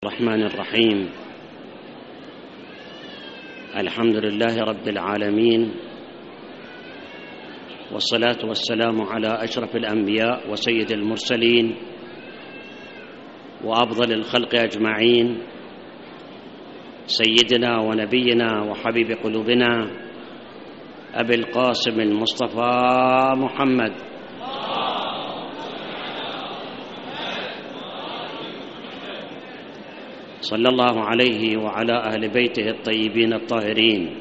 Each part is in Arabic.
الرحمن الرحيم. الحمد لله رب العالمين، والصلاة والسلام على أشرف الأنبياء وسيد المرسلين وأفضل الخلق أجمعين، سيدنا ونبينا وحبيب قلوبنا أبي القاسم المصطفى محمد صلى الله عليه وعلى أهل بيته الطيبين الطاهرين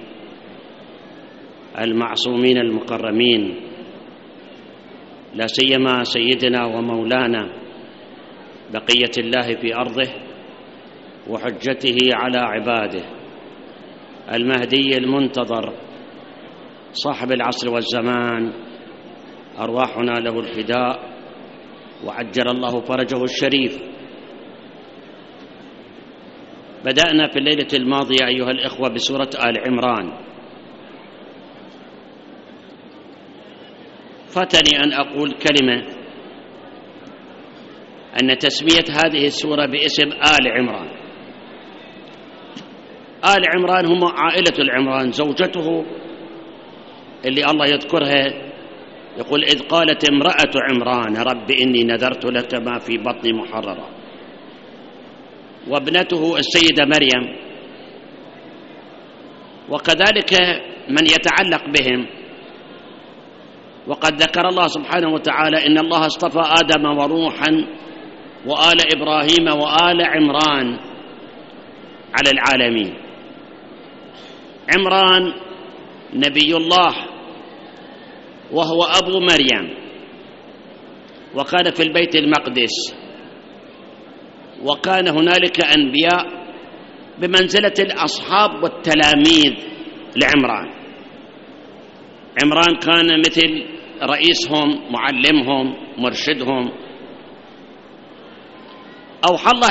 المعصومين المكرمين، لا سيما سيدنا ومولانا بقية الله في أرضه وحجته على عباده، المهدي المنتظر صاحب العصر والزمان، أرواحنا له الفداء وعجل الله فرجه الشريف. بدأنا في الليلة الماضية أيها الإخوة بسورة آل عمران، فاتني أن أقول كلمة أن تسمية هذه السورة باسم آل عمران. آل عمران هم عائلة العمران، زوجته اللي الله يذكرها يقول: إذ قالت امرأة عمران رب إني نذرت لك ما في بطني محررا، وابنته السيدة مريم، وكذلك من يتعلق بهم. وقد ذكر الله سبحانه وتعالى إن الله اصطفى آدم ونوحا وآل إبراهيم وآل عمران على العالمين. عمران نبي الله وهو أبو مريم، وكان في البيت المقدس، وكان هنالك أنبياء بمنزلة الأصحاب والتلاميذ لعمران. عمران كان مثل رئيسهم، معلمهم، مرشدهم. أوحى الله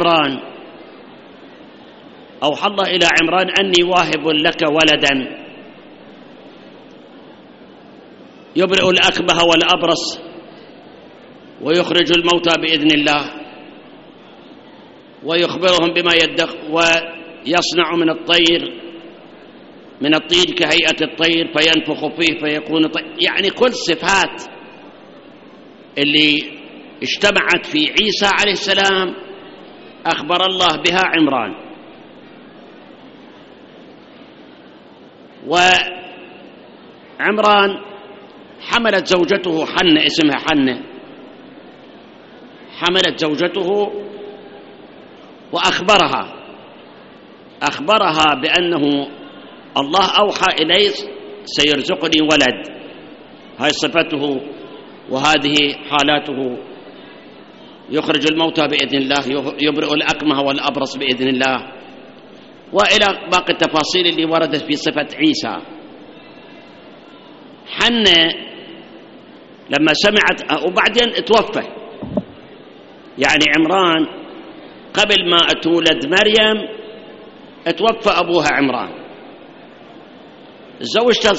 إلى عمران أني واهب لك ولدا يبرئ الأكمه والأبرص ويخرج الموتى بإذن الله، ويخبرهم بما ويصنع من الطين كهيئة الطير فينفخ فيه فيكون يعني كل صفات اللي اجتمعت في عيسى عليه السلام أخبر الله بها عمران. وعمران حملت زوجته حنة، اسمها حنة، حملت زوجته وأخبرها بأنه الله أوحى إليه سيرزقني ولد، هاي صفته وهذه حالاته، يخرج الموتى بإذن الله، يبرئ الأكمه والأبرص بإذن الله، وإلى باقي التفاصيل اللي وردت في صفة عيسى. حنة لما سمعت وبعدين توفى، يعني عمران قبل ما تولد مريم توفى أبوها عمران. الزوجة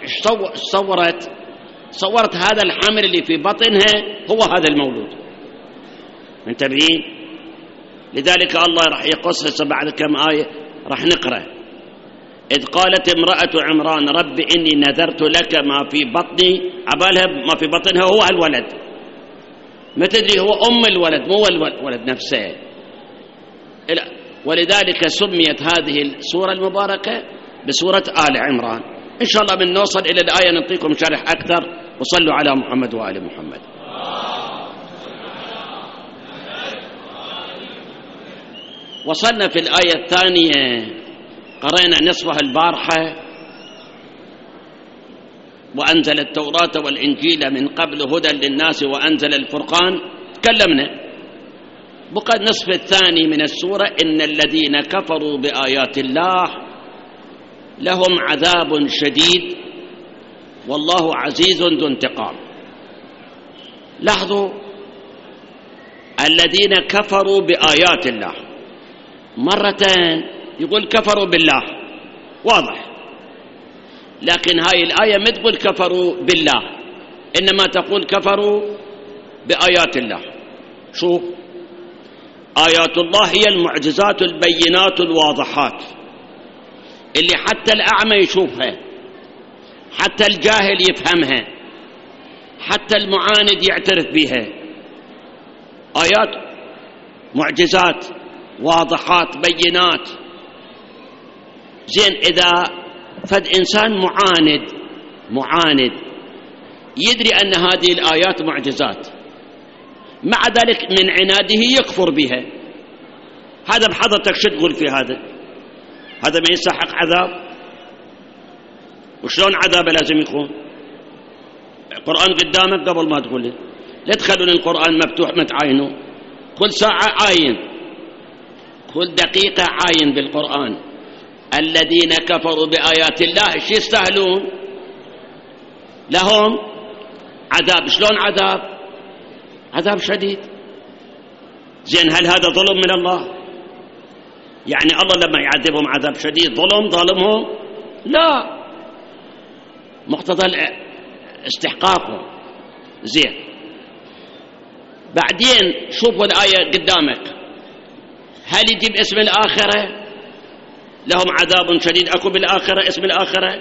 صورت هذا الحمل اللي في بطنها هو هذا المولود، منتبهين؟ لذلك الله راح يقص بعد كم آية راح نقرأ: إذ قالت امرأة عمران رب إني نذرت لك ما في بطني، عبالها ما في بطنها هو الولد، ما تدري هو أم الولد مو الولد نفسه. ولذلك سميت هذه السورة المباركة بسورة آل عمران. إن شاء الله من نوصل إلى الآية نعطيكم شرح أكثر، وصلوا على محمد وآل محمد. وصلنا في الآية الثانية، قرأنا نصفها البارحة: وأنزل التوراة والإنجيل من قبل هدى للناس وأنزل الفرقان، تكلمنا. بقى النصف الثاني من السورة: إن الذين كفروا بآيات الله لهم عذاب شديد والله عزيز ذو انتقام. لاحظوا، الذين كفروا بآيات الله، مرتين يقول كفروا بالله، واضح، لكن هاي الآية ما تقول كفروا بالله، إنما تقول كفروا بآيات الله. شوف، آيات الله هي المعجزات البينات الواضحات اللي حتى الأعمى يشوفها، حتى الجاهل يفهمها، حتى المعاند يعترف بها. آيات معجزات واضحات بينات. زين، إذا فد إنسان معاند يدري أن هذه الآيات معجزات، مع ذلك من عناده يكفر بها، هذا بحضرتك شو تقول في هذا؟ هذا ما يستحق عذاب؟ وشلون عذابه لازم يكون؟ القرآن قدامك قبل ما تقول لي، لا تخلون القرآن مفتوح متعاينه، كل ساعة عاين، كل دقيقة عاين بالقرآن. الذين كفروا بآيات الله ايش يستاهلون؟ لهم عذاب. شلون عذاب؟ عذاب شديد. زين، هل هذا ظلم من الله؟ يعني الله لما يعذبهم عذاب شديد ظلمهم؟ لا، مقتضى استحقاقهم. زين، بعدين شوفوا الآية قدامك، هل يجيب اسم الآخرة؟ لهم عذاب شديد، أكو بالآخرة اسم الآخرة؟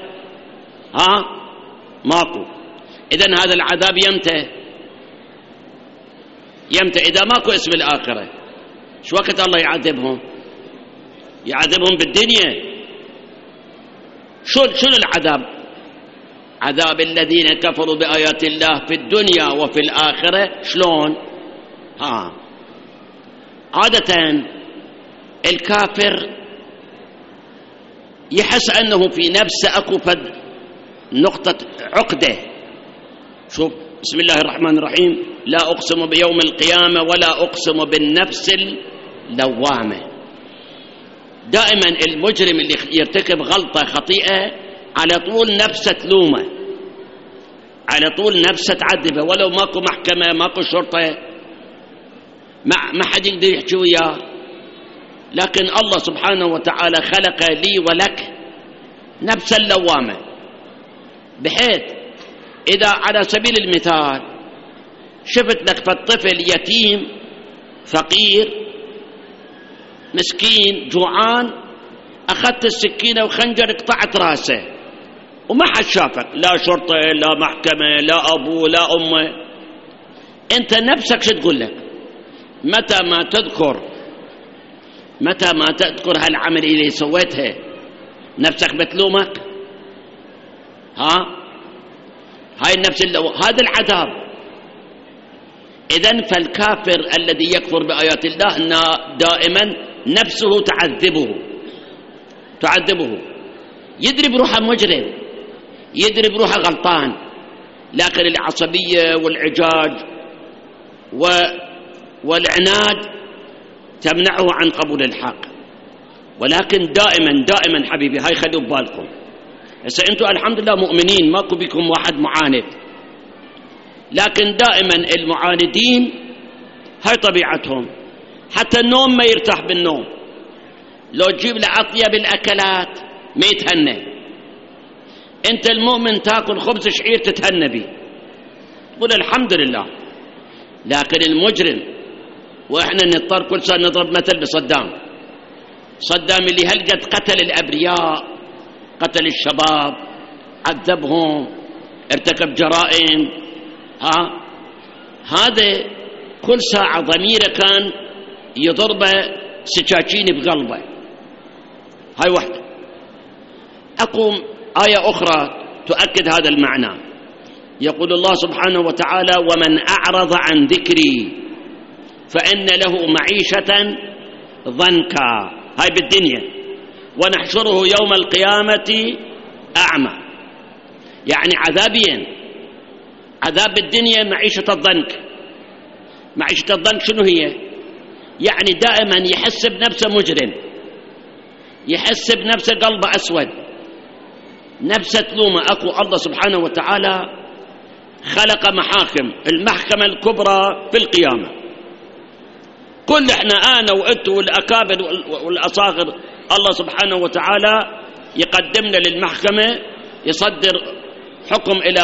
ماكو. إذن هذا العذاب يمتى؟ إذا ماكو اسم الآخرة شو وقت الله يعذبهم؟ يعذبهم بالدنيا. شنو العذاب؟ عذاب الذين كفروا بآيات الله في الدنيا وفي الآخرة. شلون؟ عادة الكافر يحس أنه في نفسه أكو فد نقطة عقدة. شوف، بسم الله الرحمن الرحيم: لا أقسم بيوم القيامة ولا أقسم بالنفس اللوامة. دائما المجرم اللي يرتكب غلطة خطيئة على طول نفسه تلومه، على طول نفسه تعذبه، ولو ماكو محكمة ماكو شرطة ما حد يقدر يحكي وياه. لكن الله سبحانه وتعالى خلق لي ولك نفس اللوامة، بحيث إذا على سبيل المثال شفت لك فالطفل يتيم فقير مسكين جوعان، أخذت السكينة وخنجر قطعت راسه وما حد شافك، لا شرطة لا محكمة لا أبوه لا أمه، أنت نفسك شو تقول لك؟ متى ما تذكر هالعمل اللي سويتها نفسك بتلومك. هاي النفس هذا العذاب. إذن فالكافر الذي يكفر بآيات الله دائما نفسه تعذبه، يدري بروحه مجرم، يدري بروحه غلطان، لكن العصبية والعجاج والعناد تمنعه عن قبول الحق. ولكن دائما حبيبي، هاي خلوا ببالكم، هسه انتم الحمد لله مؤمنين ماكو بكم واحد معاند، لكن دائما المعاندين هاي طبيعتهم، حتى النوم ما يرتاح بالنوم، لو تجيب له عطية بالأكلات ما يتهنى. انت المؤمن تاكل خبز شعير تتهنى به، تقول الحمد لله. لكن المجرم، واحنا نضطر كل سنة نضرب مثل صدام اللي هلقت قتل الأبرياء، قتل الشباب، عذبهم، ارتكب جرائم. هذا كل ساعة ضميره كان يضربه سكاكين بقلبه. هاي واحدة. أقوم آية أخرى تؤكد هذا المعنى، يقول الله سبحانه وتعالى: ومن أعرض عن ذكري فإن له معيشة ضنكا. هاي بالدنيا. ونحشره يوم القيامة أعمى. يعني عذابين، عذاب الدنيا معيشة الضنك. معيشة الضنك شنو هي؟ يعني دائما يحس بنفسه مجرم، يحس بنفسه قلبه أسود، نفسه تلومه. أكو الله سبحانه وتعالى خلق محاكم، المحكمة الكبرى في القيامة، كل احنا أنا وأنت والأكابر والأصاغر، الله سبحانه وتعالى يقدمنا للمحكمة، يصدر حكم إلى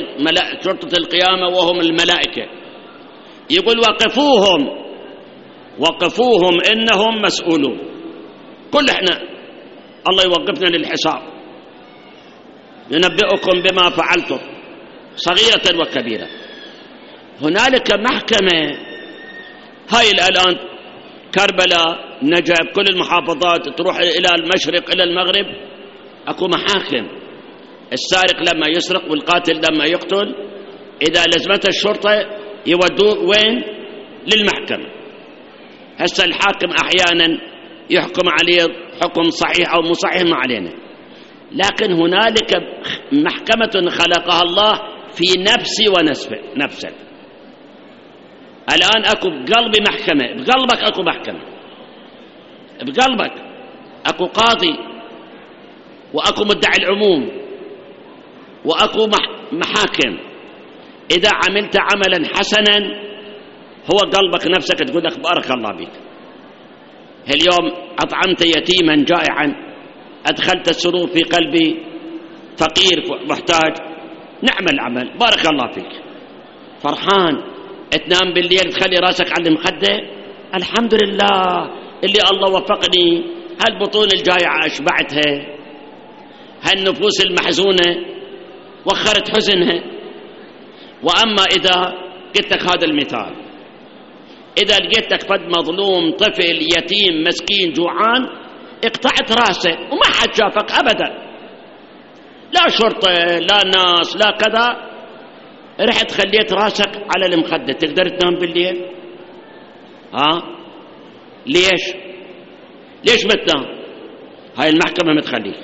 شرطة القيامة وهم الملائكة، يقول: وقفوهم وقفوهم إنهم مسؤولون. كل إحنا الله يوقفنا للحساب، ينبئكم بما فعلتم صغيرة وكبيرة. هنالك محكمة، هاي الآن كربلاء، نجف، كل المحافظات تروح إلى المشرق إلى المغرب أكو محاكم. السارق لما يسرق والقاتل لما يقتل إذا لزمته الشرطة يودوه وين؟ للمحكمة. هسه الحاكم أحيانا يحكم عليه حكم صحيح أو مو صحيح ما علينا، لكن هنالك محكمة خلقها الله في نفسي ونفسك. الآن أكو بقلبي محكمة، بقلبك أكو محكمة، بقلبك أكو قاضي وأكو مدعي العموم وأكو محاكم. إذا عملت عملا حسنا هو قلبك نفسك تقول لك بارك الله بك. اليوم أطعمت يتيما جائعا، أدخلت السرور في قلبي فقير محتاج، نعم العمل، بارك الله فيك، فرحان. تنام بالليل تخلي راسك على المخدة، الحمد لله اللي الله وفقني، هالبطون الجائعة أشبعتها، هالنفوس المحزونة وخرت حزنها. وأما إذا قلت لك هذا المثال، إذا لقيت لك فد مظلوم طفل يتيم مسكين جوعان اقطعت راسه وما حد شافك أبدا، لا شرطة لا ناس لا كذا، رحت خليت راسك على المخدة، تقدر تنام بالليل؟ ليش ما تنام؟ هاي المحكمة متخليك،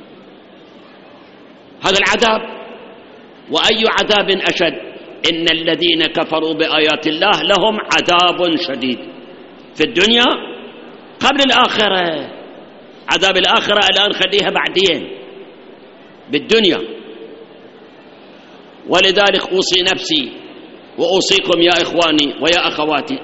هذا العذاب. وأي عذاب أشد؟ إن الذين كفروا بآيات الله لهم عذاب شديد في الدنيا قبل الآخرة. عذاب الآخرة الآن خليها بعدين، بالدنيا. ولذلك أوصي نفسي وأوصيكم يا إخواني ويا أخواتي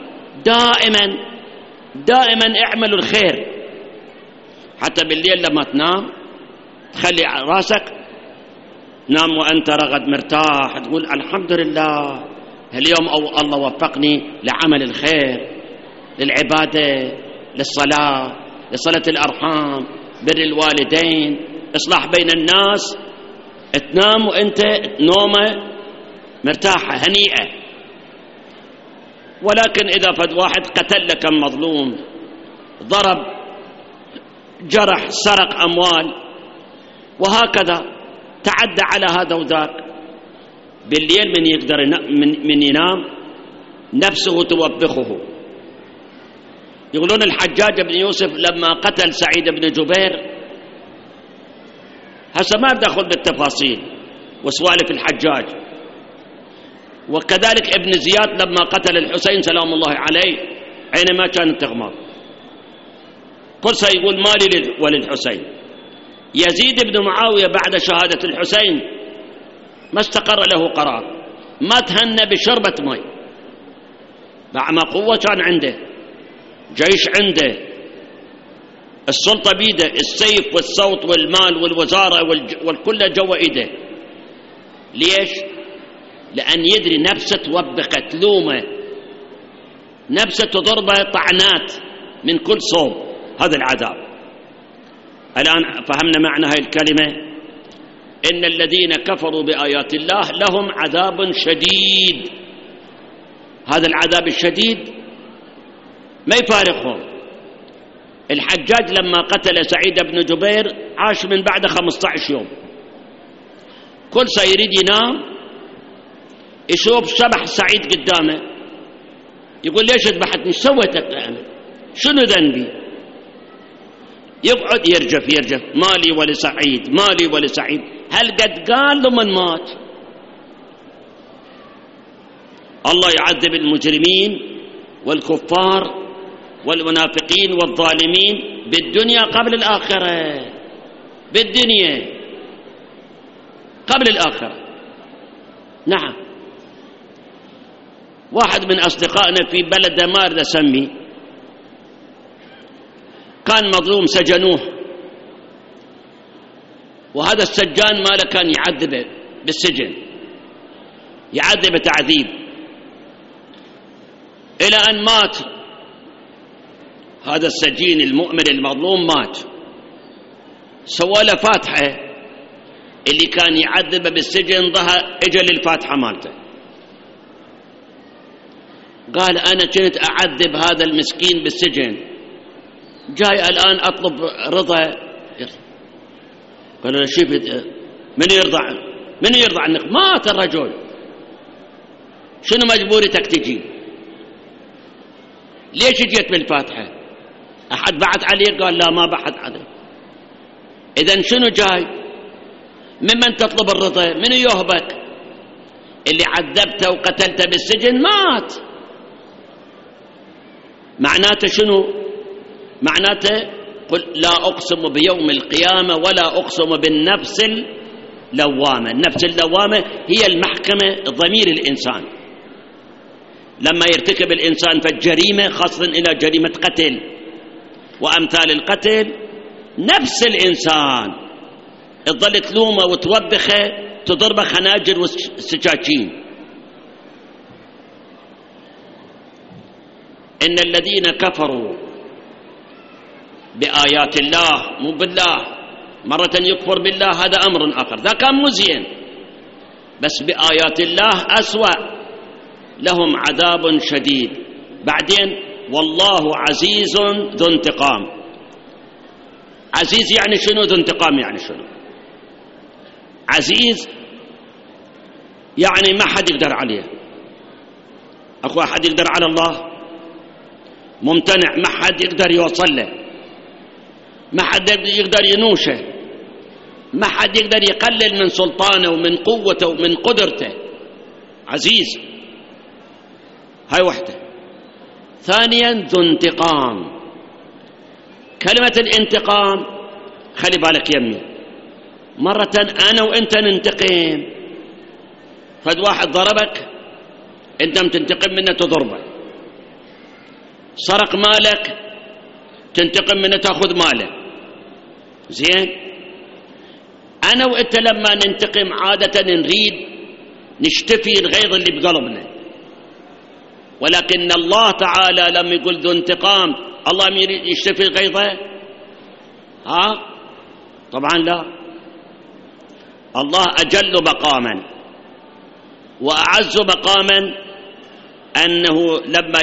دائما اعملوا الخير، حتى بالليل لما تنام تخلي راسك نام وأنت رغد مرتاح، تقول الحمد لله اليوم الله وفقني لعمل الخير، للعبادة، للصلاة، لصلة الأرحام، بر الوالدين، إصلاح بين الناس. تنام وأنت نومة مرتاحة هنيئة. ولكن إذا فد واحد قتل لك مظلوم، ضرب، جرح، سرق أموال وهكذا تعدى على هذا وذاك، بالليل من يقدر من ينام نفسه توبخه. يقولون الحجاج بن يوسف لما قتل سعيد بن جبير، هسه ما بدخل بالتفاصيل وسوالف الحجاج، وكذلك ابن زياد لما قتل الحسين سلام الله عليه حينما كانت تغمر، كل يقول مالي وللحسين. يزيد بن معاوية بعد شهادة الحسين ما استقر له قرار، ما تهنى بشربة ماء، بعد ما قوة كان عنده، جيش عنده، السلطة بيده، السيف والصوت والمال والوزارة والكل جوا ايده. ليش؟ لأن يدري نفسه توبخت لومه، نفسه تضربه طعنات من كل صوب. هذا العذاب. الآن فهمنا معنى هاي الكلمة، إن الذين كفروا بآيات الله لهم عذاب شديد. هذا العذاب الشديد ما يفارقهم. الحجاج لما قتل سعيد بن جبير عاش من بعد 15 يوم، كل يريد ينام يشوف شبح سعيد قدامه، يقول ليش ذبحتني؟ ايش سويتك أنا؟ شنو ذنبي؟ يقعد يرجف مالي ولسعيد، مالي ولسعيد. هل قد قال له من مات؟ الله يعذب المجرمين والكفار والمنافقين والظالمين بالدنيا قبل الآخرة، بالدنيا قبل الآخرة. نعم. واحد من أصدقائنا في بلد دمار نسمي، كان مظلوم سجنوه، وهذا السجان ماله كان يعذبه بالسجن، يعذبه تعذيب إلى أن مات هذا السجين المؤمن المظلوم مات، سوى له فاتحة، اللي كان يعذبه بالسجن ظهر اجى للفاتحة مالته، قال أنا كنت أعذب هذا المسكين بالسجن، جاي الآن أطلب رضا. قال له شوف من يرضى عنك؟ مات الرجل، شنو مجبورتك تجي؟ ليش جيت بالفاتحة؟ أحد بعث عليك؟ قال لا ما بعث عليك. إذن شنو جاي؟ ممن تطلب الرضا؟ من يهبك؟ اللي عذبته وقتلته بالسجن مات. معناته شنو؟ معناته قل لا أقسم بيوم القيامة ولا أقسم بالنفس اللوامة. النفس اللوامة هي المحكمة ضمير الإنسان لما يرتكب الإنسان فالجريمة، خاصة إلى جريمة قتل وأمثال القتل، نفس الإنسان تظل تلومه وتوبخه، تضربه خناجر والسكاكين. إن الذين كفروا بآيات الله، مو بالله، مرة يكفر بالله هذا أمر آخر، ذا كان مزين، بس بآيات الله أسوأ، لهم عذاب شديد. بعدين والله عزيز ذو انتقام. عزيز يعني شنو؟ ذو انتقام يعني شنو؟ عزيز يعني ما حد يقدر عليه. أخو أحد يقدر على الله؟ ممتنع، ما حد يقدر يوصل له، ما حد يقدر ينوشه، ما حد يقدر يقلل من سلطانه ومن قوته ومن قدرته. عزيز، هاي وحده. ثانيا ذو انتقام. كلمة الانتقام خلي بالك يمي، مرة أنا وإنت ننتقم، فد واحد ضربك أنت متنتقم منه تضربه، سرق مالك تنتقم منه تأخذ ماله، زين؟ أنا وإنت لما ننتقم عادة نريد نشتفي الغيظ اللي بقلبنا، ولكن الله تعالى لما يقول ذو انتقام، الله يريد يشتفي غيظه؟ طبعا لا. الله أجل مقاما وأعز مقاما أنه لما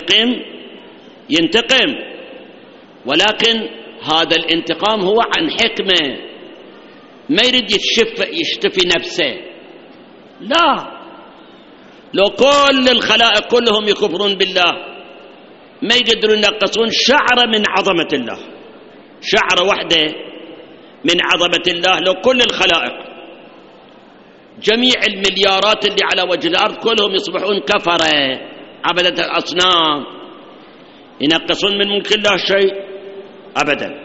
ينتقم، ولكن هذا الانتقام هو عن حكمة، ما يريد يشتفي نفسه، لا. لو كل الخلائق كلهم يكفرون بالله ما يقدرون ينقصون شعرة من عظمة الله، شعرة واحدة من عظمة الله. لو كل الخلائق جميع المليارات اللي على وجه الأرض كلهم يصبحون كفرة عبدة الأصنام، ينقصون من ملك الله شيء أبدا.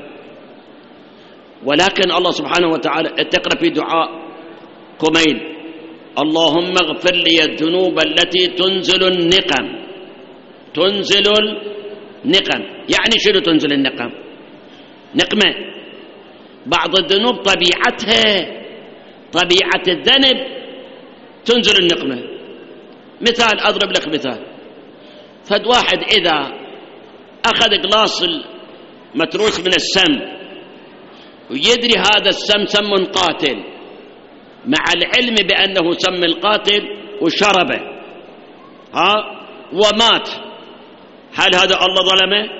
ولكن الله سبحانه وتعالى تقرأ في دعاء كميل: اللهم اغفر لي الذنوب التي تنزل النقم. تنزل النقم يعني شنو تنزل النقم؟ نقمة. بعض الذنوب طبيعة الذنب تنزل النقمة. مثال، أضرب لك مثال، فد واحد إذا أخذ قلاص متروس من السم ويدري هذا السم سم قاتل، مع العلم بأنه سم القاتل وشربه ومات، هل هذا الله ظلمه؟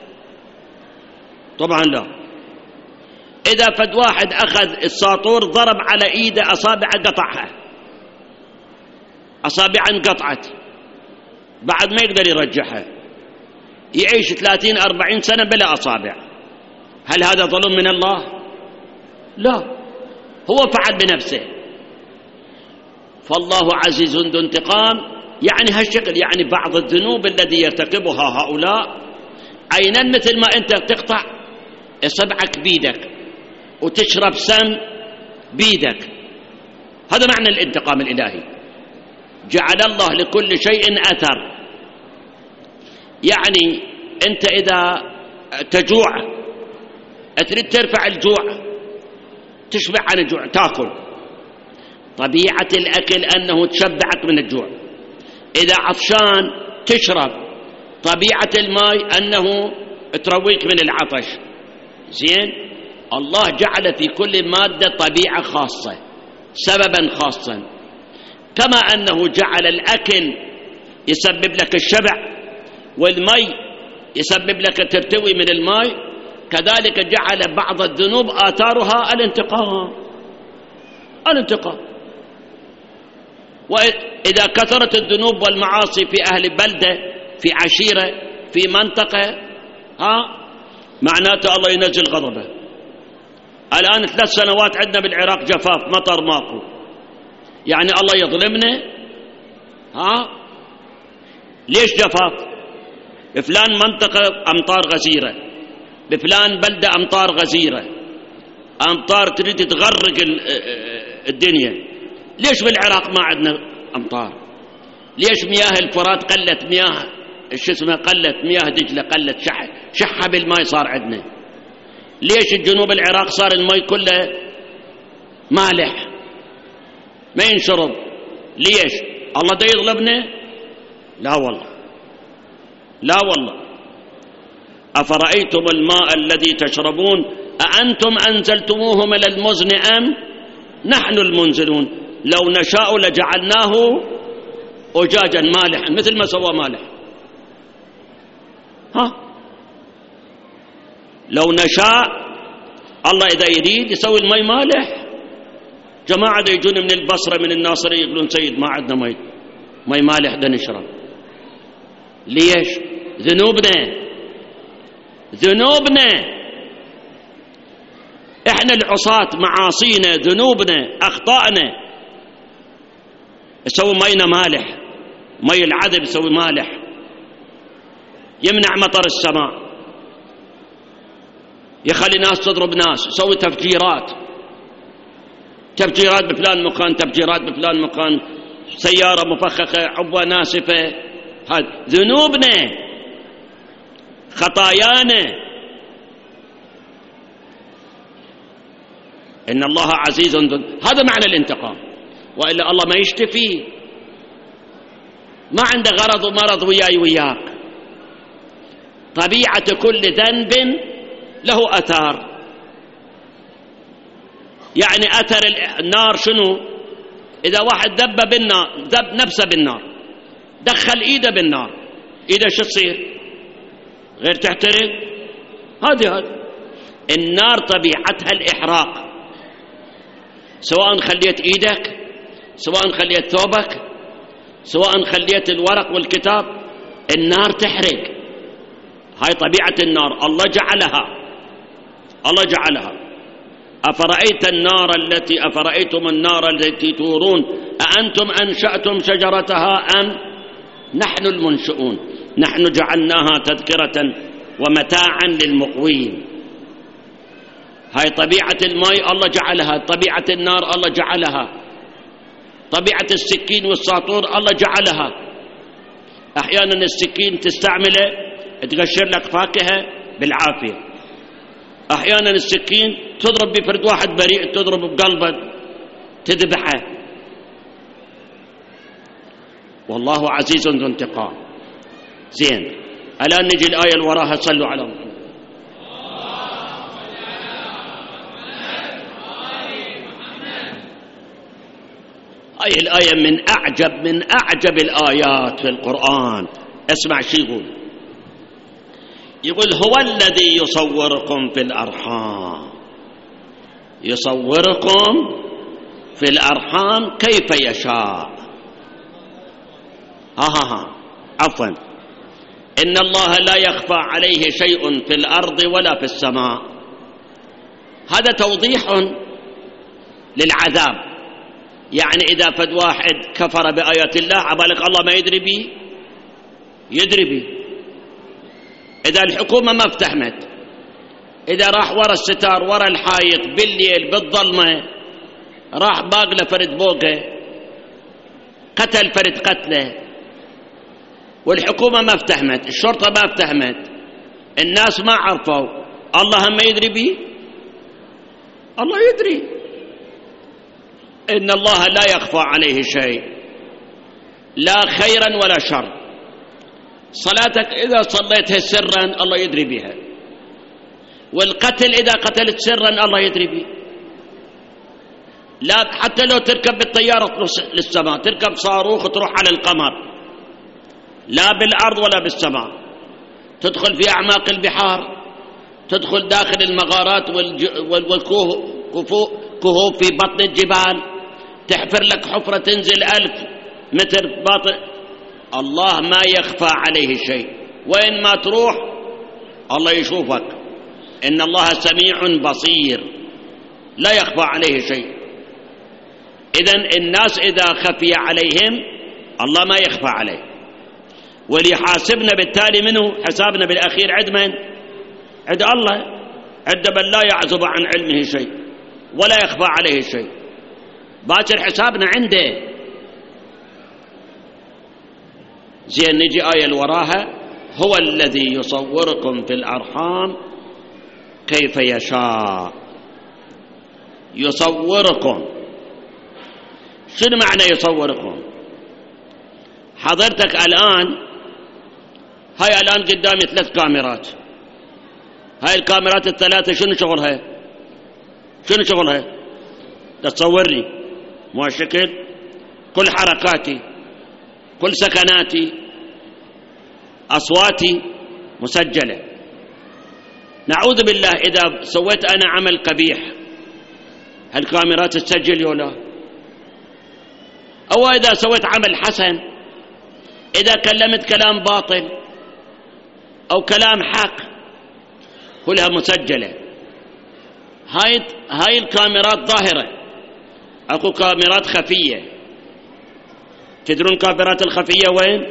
طبعا لا. إذا فد واحد أخذ الساطور ضرب على إيده أصابع قطعها، أصابع انقطعت، بعد ما يقدر يرجعها، يعيش 30-40 سنة بلا أصابع، هل هذا ظلم من الله؟ لا، هو فعل بنفسه. فالله عزيز ذو انتقام، يعني هالشكل، يعني بعض الذنوب الذي يرتكبها هؤلاء عينا، مثل ما أنت تقطع إصبعك بيدك وتشرب سم بيدك، هذا معنى الانتقام الإلهي. جعل الله لكل شيء أثر. يعني أنت إذا تجوع تريد ترفع الجوع، تشبع عن الجوع، تأكل، طبيعة الأكل أنه تشبعك من الجوع. إذا عطشان تشرب، طبيعة الماء أنه ترويك من العطش. زين، الله جعل في كل مادة طبيعة خاصة، سببا خاصا، كما أنه جعل الأكل يسبب لك الشبع والمي يسبب لك ترتوي من الماء، كذلك جعل بعض الذنوب آثارها الانتقام. وإذا كثرت الذنوب والمعاصي في أهل بلدة، في عشيرة، في منطقة، معناته الله ينزل غضبه. الآن 3 سنوات عندنا بالعراق جفاف، مطر ماكو، يعني الله يظلمنا؟ ليش جفاف؟ بفلان منطقة أمطار غزيرة، بفلان بلدة أمطار غزيرة، أمطار تريد تغرق الدنيا. ليش بالعراق ما عندنا أمطار؟ ليش مياه الفرات قلت، مياه قلت، مياه دجلة قلت، شحة بالماء صار عندنا؟ ليش الجنوب العراق صار الماء كله مالح ما ينشرب؟ ليش؟ الله دا يظلمنا؟ لا والله. أفرأيتم الماء الذي تشربون أأنتم أنزلتموه من المزن أم نحن المنزلون لو نشاء لجعلناه أجاجا مالحا، مثل ما سوى مالح. لو نشاء الله إذا يريد يسوي الماء مالح. جماعة دا يجون من البصرة من الناصرية يقولون سيد ما عندنا ماء مالح دا نشرب. ليش؟ ذنوبنا احنا العصاة، معاصينا، ذنوبنا، اخطائنا يسوي مينا مالح، مي العذب يسوي مالح، يمنع مطر السماء، يخلي ناس تضرب ناس، يسوي تفجيرات بفلان مكان، تفجيرات بفلان مكان، سيارة مفخخة، عبوة ناسفة. هذا ذنوبنا، خطايانا. إن الله عزيز هذا معنى الانتقام، وإلا الله ما يشتفي، ما عنده غرض ومرض وياك. طبيعة كل ذنب له أثار. يعني أثر النار شنو؟ إذا واحد ذب نفسه بالنار، دخل إيده بالنار، إيده شو تصير؟ غير تحترق. هذه النار طبيعتها الإحراق، سواء خليت إيدك، سواء خليت ثوبك، سواء خليت الورق والكتاب، النار تحرق. هاي طبيعة النار، الله جعلها. أفرأيتم النار التي تورون أأنتم أنشأتم شجرتها أم نحن المنشئون نحن جعلناها تذكرة ومتاعا للمقوين. هاي طبيعة الماء الله جعلها، طبيعة النار الله جعلها، طبيعة السكين والساطور الله جعلها. أحيانا السكين تستعمله تقشر لك فاكهة بالعافية، أحيانا السكين تضرب بفرد واحد بريء، تضرب بقلبه تذبحه. والله عزيز ذو انتقام. زين، الآن نجي الآية اللي وراها، صلوا على محمد. هاي الآية من أعجب الآيات في القرآن. اسمع شي يقول هو الذي يصوركم في الأرحام، يصوركم في الأرحام كيف يشاء. عفوا، إن الله لا يخفى عليه شيء في الأرض ولا في السماء. هذا توضيح للعذاب. يعني إذا فد واحد كفر بآيات الله عبالك الله ما يدري بيه. إذا الحكومة ما افتحمت، إذا راح ورا الستار ورا الحايط بالليل بالظلمة، راح باقله فرد بوقه، قتل فرد قتله، والحكومة ما افتحمت، الشرطة ما افتحمت، الناس ما عرفوا، الله هم يدري بيه؟ الله يدري. إن الله لا يخفى عليه شيء، لا خيرا ولا شر. صلاتك إذا صليتها سرا الله يدري بها، والقتل إذا قتلت سرا الله يدري به. لا حتى لو تركب بالطيارة تروح للسماء، تركب صاروخ تروح على القمر، لا بالأرض ولا بالسماء، تدخل في أعماق البحار، تدخل داخل المغارات والكهوف في بطن الجبال، تحفر لك حفرة تنزل 1000 متر باطن، الله ما يخفى عليه شيء، وين ما تروح الله يشوفك، إن الله سميع بصير لا يخفى عليه شيء. إذن الناس إذا خفي عليهم الله ما يخفى عليه، وليحاسبنا بالتالي منه حسابنا بالأخير عند من؟ عند الله، عند من لا يعزب عن علمه شيء ولا يخفى عليه شيء، باكر حسابنا عنده. زين نجي آية الوراها، هو الذي يصوركم في الأرحام كيف يشاء. يصوركم، شنو معنى يصوركم؟ حضرتك الآن، هاي الآن قدامي 3 كاميرات، هاي الكاميرات ال3 شنو شغلها؟ شنو شغلها؟ تصورني مو الشكل، كل حركاتي، كل سكناتي، أصواتي مسجلة. نعوذ بالله إذا سويت أنا عمل قبيح هالكاميرات تسجل ولا؟ أو إذا سويت عمل حسن، إذا كلمت كلام باطل أو كلام حق كلها مسجلة. هاي الكاميرات ظاهرة، أكو كاميرات خفية. تدرون الكاميرات الخفية وين؟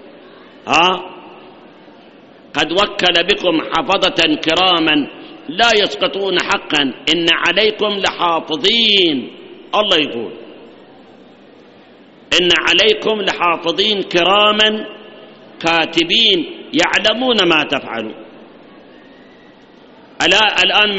قد وكل بكم حفظة كراما لا يسقطون حقا إن عليكم لحافظين. الله يقول إن عليكم لحافظين كراما كاتبين يعلمون ما تفعلون. الآن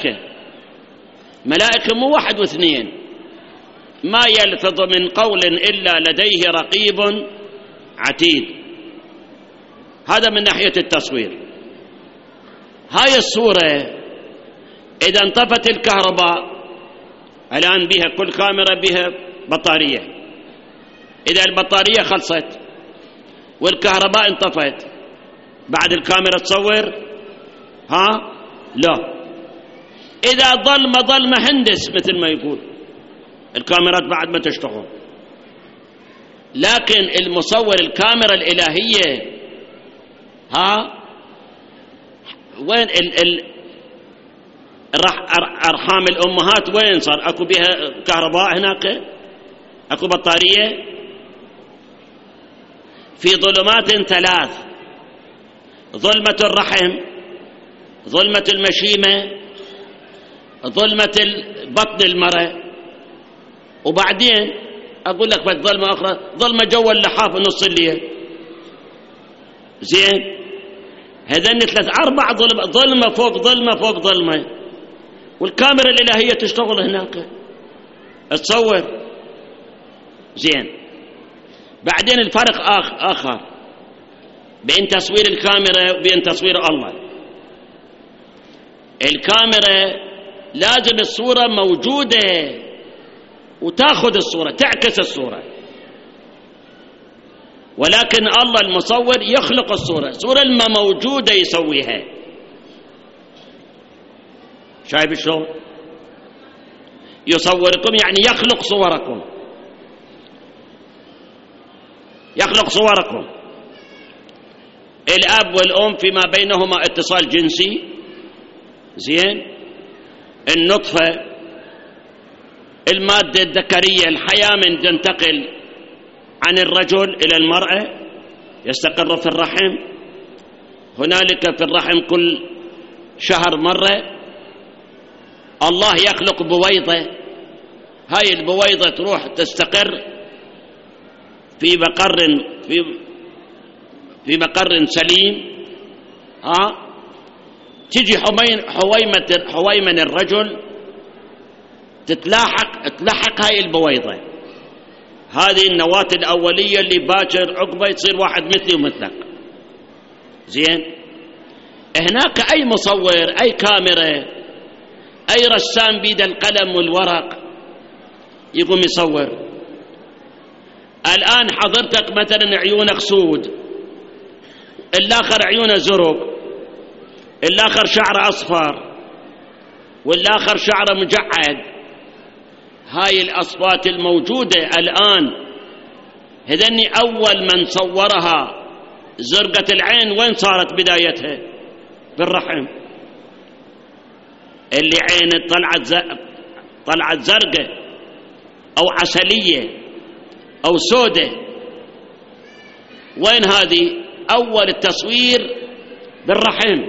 ملائكة مو 1 و2، ما يلفظ من قول إلا لديه رقيب عتيد. هذا من ناحية التصوير. هاي الصورة إذا انطفت الكهرباء، الآن بها كل كاميرا بها بطارية، إذا البطارية خلصت والكهرباء انطفت، بعد الكاميرا تصور؟ لا. إذا ظلمة هندس مثل ما يقول، الكاميرات بعد ما تشتغل. لكن المصور الكاميرا الإلهية، وين أرحام الأمهات وين صار؟ أكو بها كهرباء هناك، أكو بطارية. في ظلمات 3: ظلمة الرحم، ظلمة المشيمة، ظلمة بطن المرأة، وبعدين أقول لك بس ظلمة أخرى، ظلمة جوا اللحاف نص الليل. زين، هذين 3-4 ظلمة فوق ظلمة فوق ظلمة، والكاميرا الإلهية تشتغل هناك تصور. زين، بعدين الفرق آخر بين تصوير الكاميرا وبين تصوير الله. الكاميرا لازم الصورة موجودة وتأخذ الصورة، تعكس الصورة، ولكن الله المصور يخلق الصورة، الصورة الما موجودة يسويها. شايف شلون؟ يصوركم يعني يخلق صوركم، يخلق صوركم. الأب والأم فيما بينهما اتصال جنسي، زين، النطفة، المادة الذكرية، الحياة من تنتقل عن الرجل إلى المرأة، يستقر في الرحم، هنالك في الرحم كل شهر مرة. الله يخلق بويضة، هاي البويضة تروح تستقر في مقر سليم. تجي حويمة الرجل تتلاحق هاي البويضة، هذه النواة الأولية اللي باكر عقبة يصير واحد مثلي ومثلك. زين، هناك أي مصور، أي كاميرا، أي رسام بيد القلم والورق يقوم يصور. الآن حضرتك مثلا عيونك سود، الآخر عيونه زرق، الآخر شعره أصفر، والآخر شعره مجعد. هاي الأصوات الموجودة الآن هذني أول من صورها زرقة العين وين صارت بدايتها؟ بالرحم. اللي عينه طلعت زرقة أو عسلية أو سودة، وين هذه؟ أول التصوير بالرحم.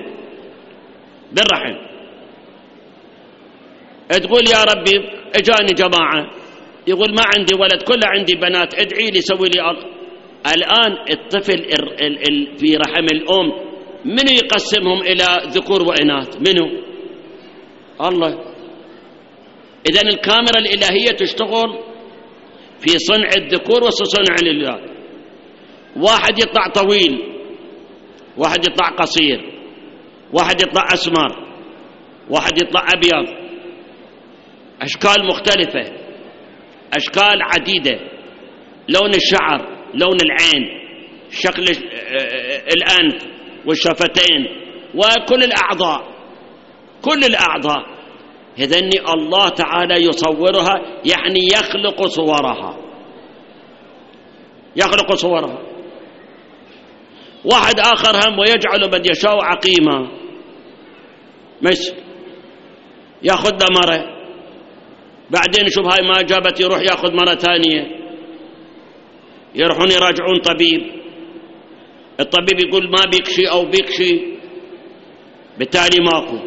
تقول يا ربي اجاني جماعة، يقول ما عندي ولد، كله عندي بنات، ادعي لي سوي لي الآن الطفل في رحم الأم منو يقسمهم إلى ذكور وإناث؟ منو؟ الله. إذن الكاميرا الإلهية تشتغل في صنع الذكور وصنع الإناث. واحد يطلع طويل، واحد يطلع قصير، واحد يطلع أسمر، واحد يطلع أبيض، أشكال مختلفة، أشكال عديدة، لون الشعر، لون العين، شكل الأنف والشفتين، وكل الأعضاء، كل الأعضاء. إذن الله تعالى يصورها، يعني يخلق صورها. واحد آخر هم ويجعل من يشاء عقيما، مش يأخذ مرة، بعدين شوف هاي ما جابت يروح يأخذ مرة ثانية، يروحون يراجعون طبيب، الطبيب يقول ما بيك شيء أو بيك شيء، بالتالي ماكو.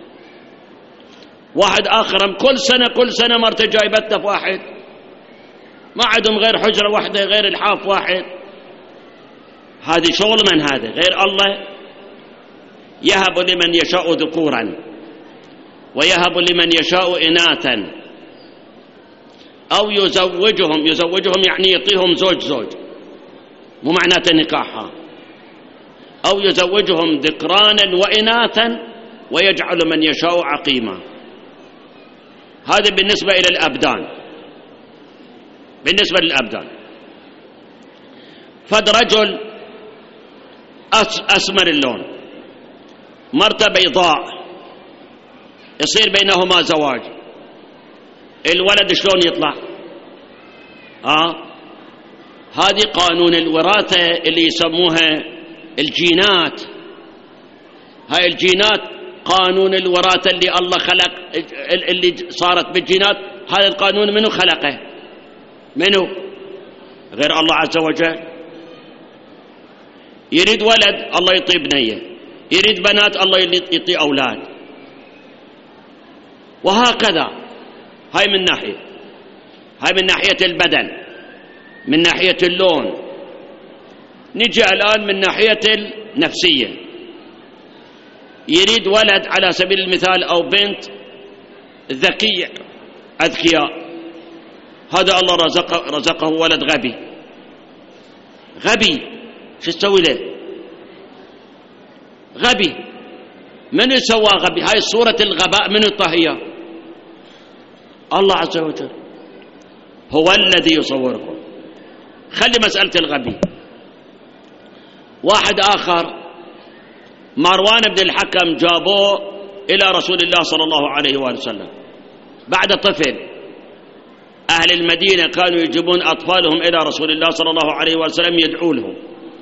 واحد آخر كل سنة مرته جايبتها في واحد، ما عندهم غير حجرة واحدة، غير الحاف واحد. هذه شغل من هذا غير الله؟ يهب لمن يشاء ذكورا ويهب لمن يشاء إناثا أو يزوجهم يعني يعطيهم زوج، مو معناته نكاحها، أو يزوجهم ذكرانا وإناثا ويجعل من يشاء عقيما. هذا بالنسبة إلى الأبدان. بالنسبة للأبدان، فد رجل أسمر اللون، مرته بيضاء، يصير بينهما زواج، الولد شلون يطلع؟ هذه قانون الوراثة اللي يسموها الجينات. هاي الجينات قانون الوراثة اللي الله خلق، اللي صارت بالجينات. هذا القانون منو خلقه؟ منو؟ غير الله عز وجل. يريد ولد الله يعطي بنية، يريد بنات الله يعطي أولاد، وهكذا. هاي من ناحية البدن، من ناحية اللون. نجي الآن من ناحية النفسية. يريد ولد على سبيل المثال أو بنت أذكياء، هذا الله رزقه ولد غبي، شو تسوي له؟ غبي. من سوى غبي؟ هاي صورة الغباء من الطهية؟ الله عز وجل هو الذي يصوركم. خلي مسألة الغبي. واحد آخر مروان بن الحكم جابوه إلى رسول الله صلى الله عليه وآله وسلم بعد طفل. أهل المدينة كانوا يجيبون أطفالهم إلى رسول الله صلى الله عليه وآله وسلم يدعو لهم.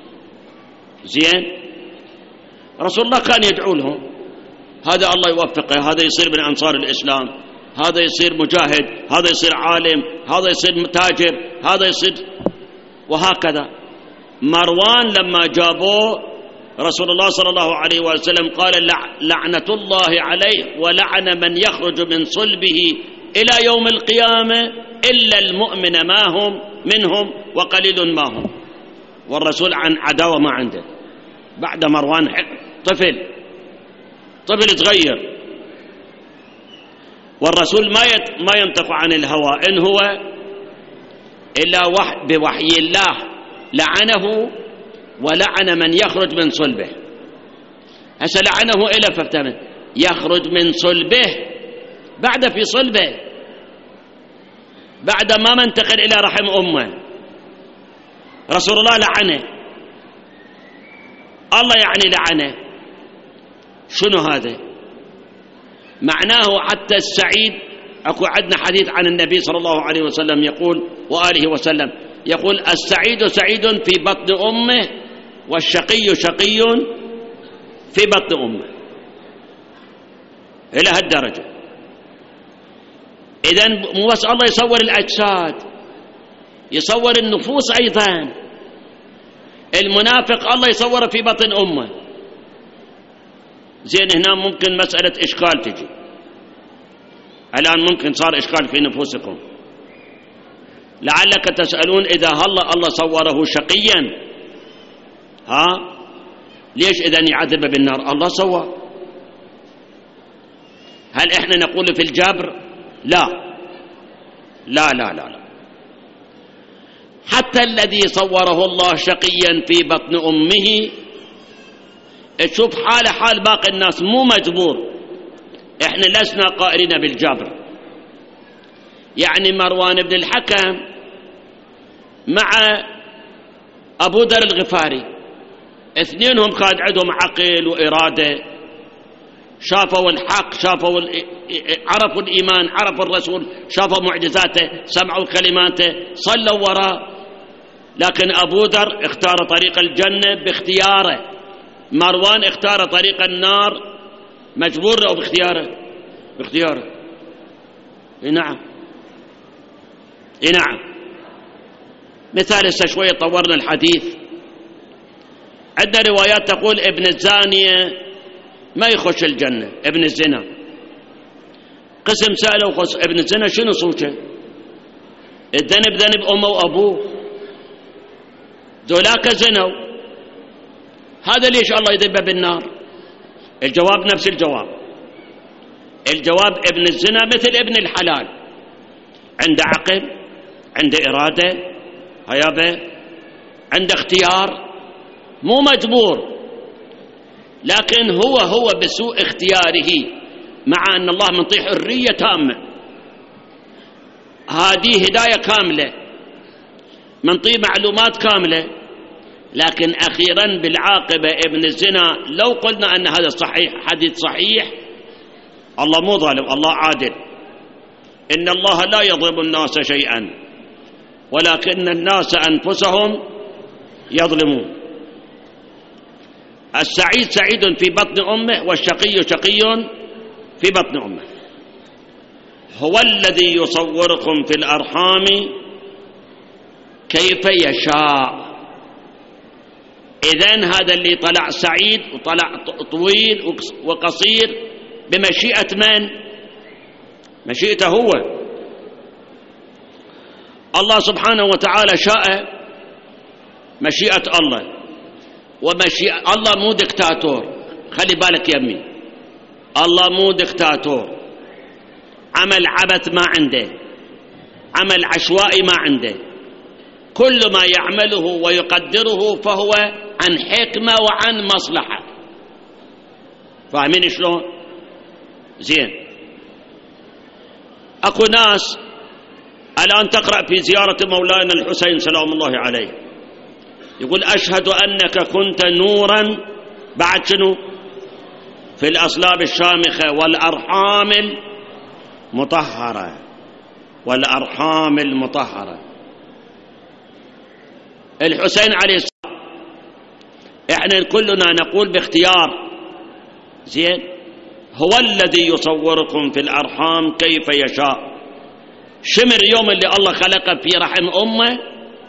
زين، رسول الله كان يدعو لهم، هذا الله يوفقه، هذا يصير من أنصار الإسلام، هذا يصير مجاهد، هذا يصير عالم، هذا يصير تاجر، هذا يصير، وهكذا. مروان لما جابوه رسول الله صلى الله عليه وسلم قال لعنة الله عليه ولعن من يخرج من صلبه إلى يوم القيامة إلا المؤمن ما هم منهم وقليل ما هم. والرسول عن عداوة ما عنده. بعد مروان طفل صغير، والرسول ما ينطق عن الهوى، إن هو إلا بوحي الله لعنه ولعن من يخرج من صلبه. هسه لعنه إلى فافتهم يخرج من صلبه بعد في صلبه بعد ما انتقل إلى رحم أمه. رسول الله لعنه، الله يعني لعنه. شنو هذا؟ معناه حتى السعيد، أكو عندنا حديث عن النبي صلى الله عليه وسلم يقول وآله وسلم يقول السعيد سعيد في بطن أمه والشقي شقي في بطن أمه، إلى هالدرجة. إذن مو بس الله يصور الأجساد، يصور النفوس أيضا. المنافق الله يصوره في بطن أمه. زين هنا ممكن مسألة إشكال تجي الآن، ممكن صار إشكال في نفوسكم، لعلك تسألون إذا الله صوره شقيا ليش إذن يعذب بالنار؟ الله صور. هل إحنا نقول في الجبر؟ لا لا لا لا, لا. حتى الذي صوره الله شقيا في بطن أمه تشوف حاله حال باقي الناس، مو مجبور. إحنا لسنا قائلين بالجبر. يعني مروان بن الحكم مع أبو ذر الغفاري، اثنينهم كان عندهم عقل وإرادة، شافوا الحق، عرفوا الإيمان، عرفوا الرسول، شافوا معجزاته، سمعوا كلماته، صلوا وراء. لكن أبو ذر اختار طريق الجنة باختياره، مروان اختار طريق النار مجبور أو باختياره. نعم مثال هسه شوية طورنا الحديث. عندنا روايات تقول ابن الزانية ما يخش الجنة، ابن الزنا. قسم سألوا ابن الزنا شنو صوته؟ الذنب ذنب أمه وأبوه، ذولاك زنوا، هذا ليش الله يذبه بالنار؟ الجواب نفس الجواب ابن الزنا مثل ابن الحلال، عنده عقل، عنده إرادة، هيابة، عنده اختيار، مو مجبور. لكن هو بسوء اختياره، مع أن الله منطيه حرية تامة، هذه هداية كاملة، منطيه معلومات كاملة، لكن أخيرا بالعاقبة ابن الزنا لو قلنا أن هذا صحيح، حديث صحيح، الله مو ظالم، الله عادل. إن الله لا يظلم الناس شيئا ولكن الناس أنفسهم يظلمون. السعيد سعيد في بطن أمه والشقي شقي في بطن أمه. هو الذي يصوركم في الأرحام كيف يشاء. إذن هذا اللي طلع سعيد وطلع طويل وقصير بمشيئة من؟ مشيئته هو. الله سبحانه وتعالى شاء، مشيئة الله، ومشيئة الله مو دكتاتور. خلي بالك يمي، الله مو دكتاتور، عمل عبث ما عنده، عمل عشوائي ما عنده. كل ما يعمله ويقدره فهو عن حكمة وعن مصلحة. فاهمين شلون؟ زين. أكو ناس الآن تقرأ في زيارة مولانا الحسين سلام الله عليه، يقول أشهد أنك كنت نورا بعد شنو؟ في الأصلاب الشامخة والأرحام المطهرة، والأرحام المطهرة. الحسين عليه السلام احنا كلنا نقول باختيار. زين. هو الذي يصوركم في الأرحام كيف يشاء. شمر يوم اللي الله خلقه في رحم أمه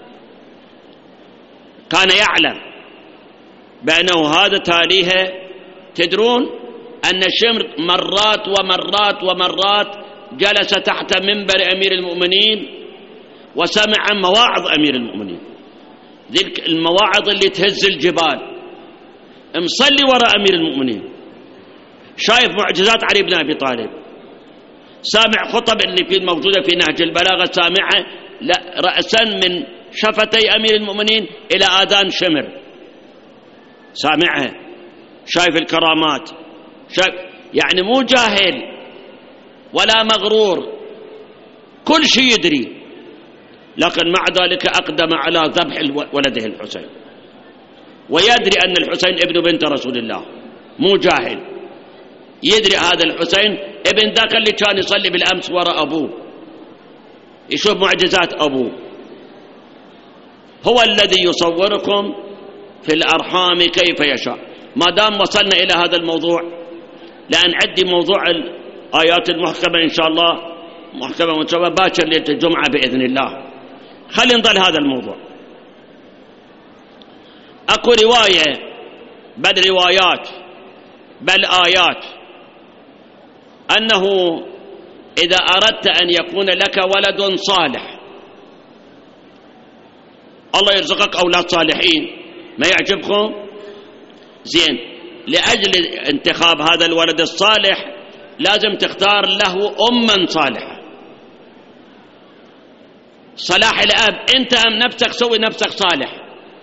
كان يعلم بأنه هذا تاليها. تدرون أن شمر مرات ومرات ومرات جلس تحت منبر أمير المؤمنين وسمع مواعظ أمير المؤمنين، ذلك المواعظ اللي تهز الجبال، مصلي وراء أمير المؤمنين، شايف معجزات علي بن أبي طالب، سامع خطب اللي في موجودة في نهج البلاغة، سامعة رأسا من شفتي أمير المؤمنين إلى آذان شمر، سامعها. شايف الكرامات، شايف يعني مو جاهل ولا مغرور، كل شيء يدري، لكن مع ذلك أقدم على ذبح ولده الحسين، ويدري أن الحسين ابن بنت رسول الله، مو جاهل، يدري هذا الحسين ابن ذاك اللي كان يصلي بالأمس وراء أبوه، يشوف معجزات أبوه. هو الذي يصوركم في الأرحام كيف يشاء. ما دام وصلنا إلى هذا الموضوع، لأن عندي موضوع الآيات المحكمة إن شاء الله، محكمة متشابهة باكر ليلة الجمعة بإذن الله، خلينا نظل هذا الموضوع. أكو رواية بل روايات بل آيات أنه إذا أردت أن يكون لك ولد صالح، الله يرزقك أولاد صالحين، ما يعجبكم؟ زين، لأجل انتخاب هذا الولد الصالح لازم تختار له أما صالحة. صلاح الأب، أنت أم نفسك سوي نفسك صالح،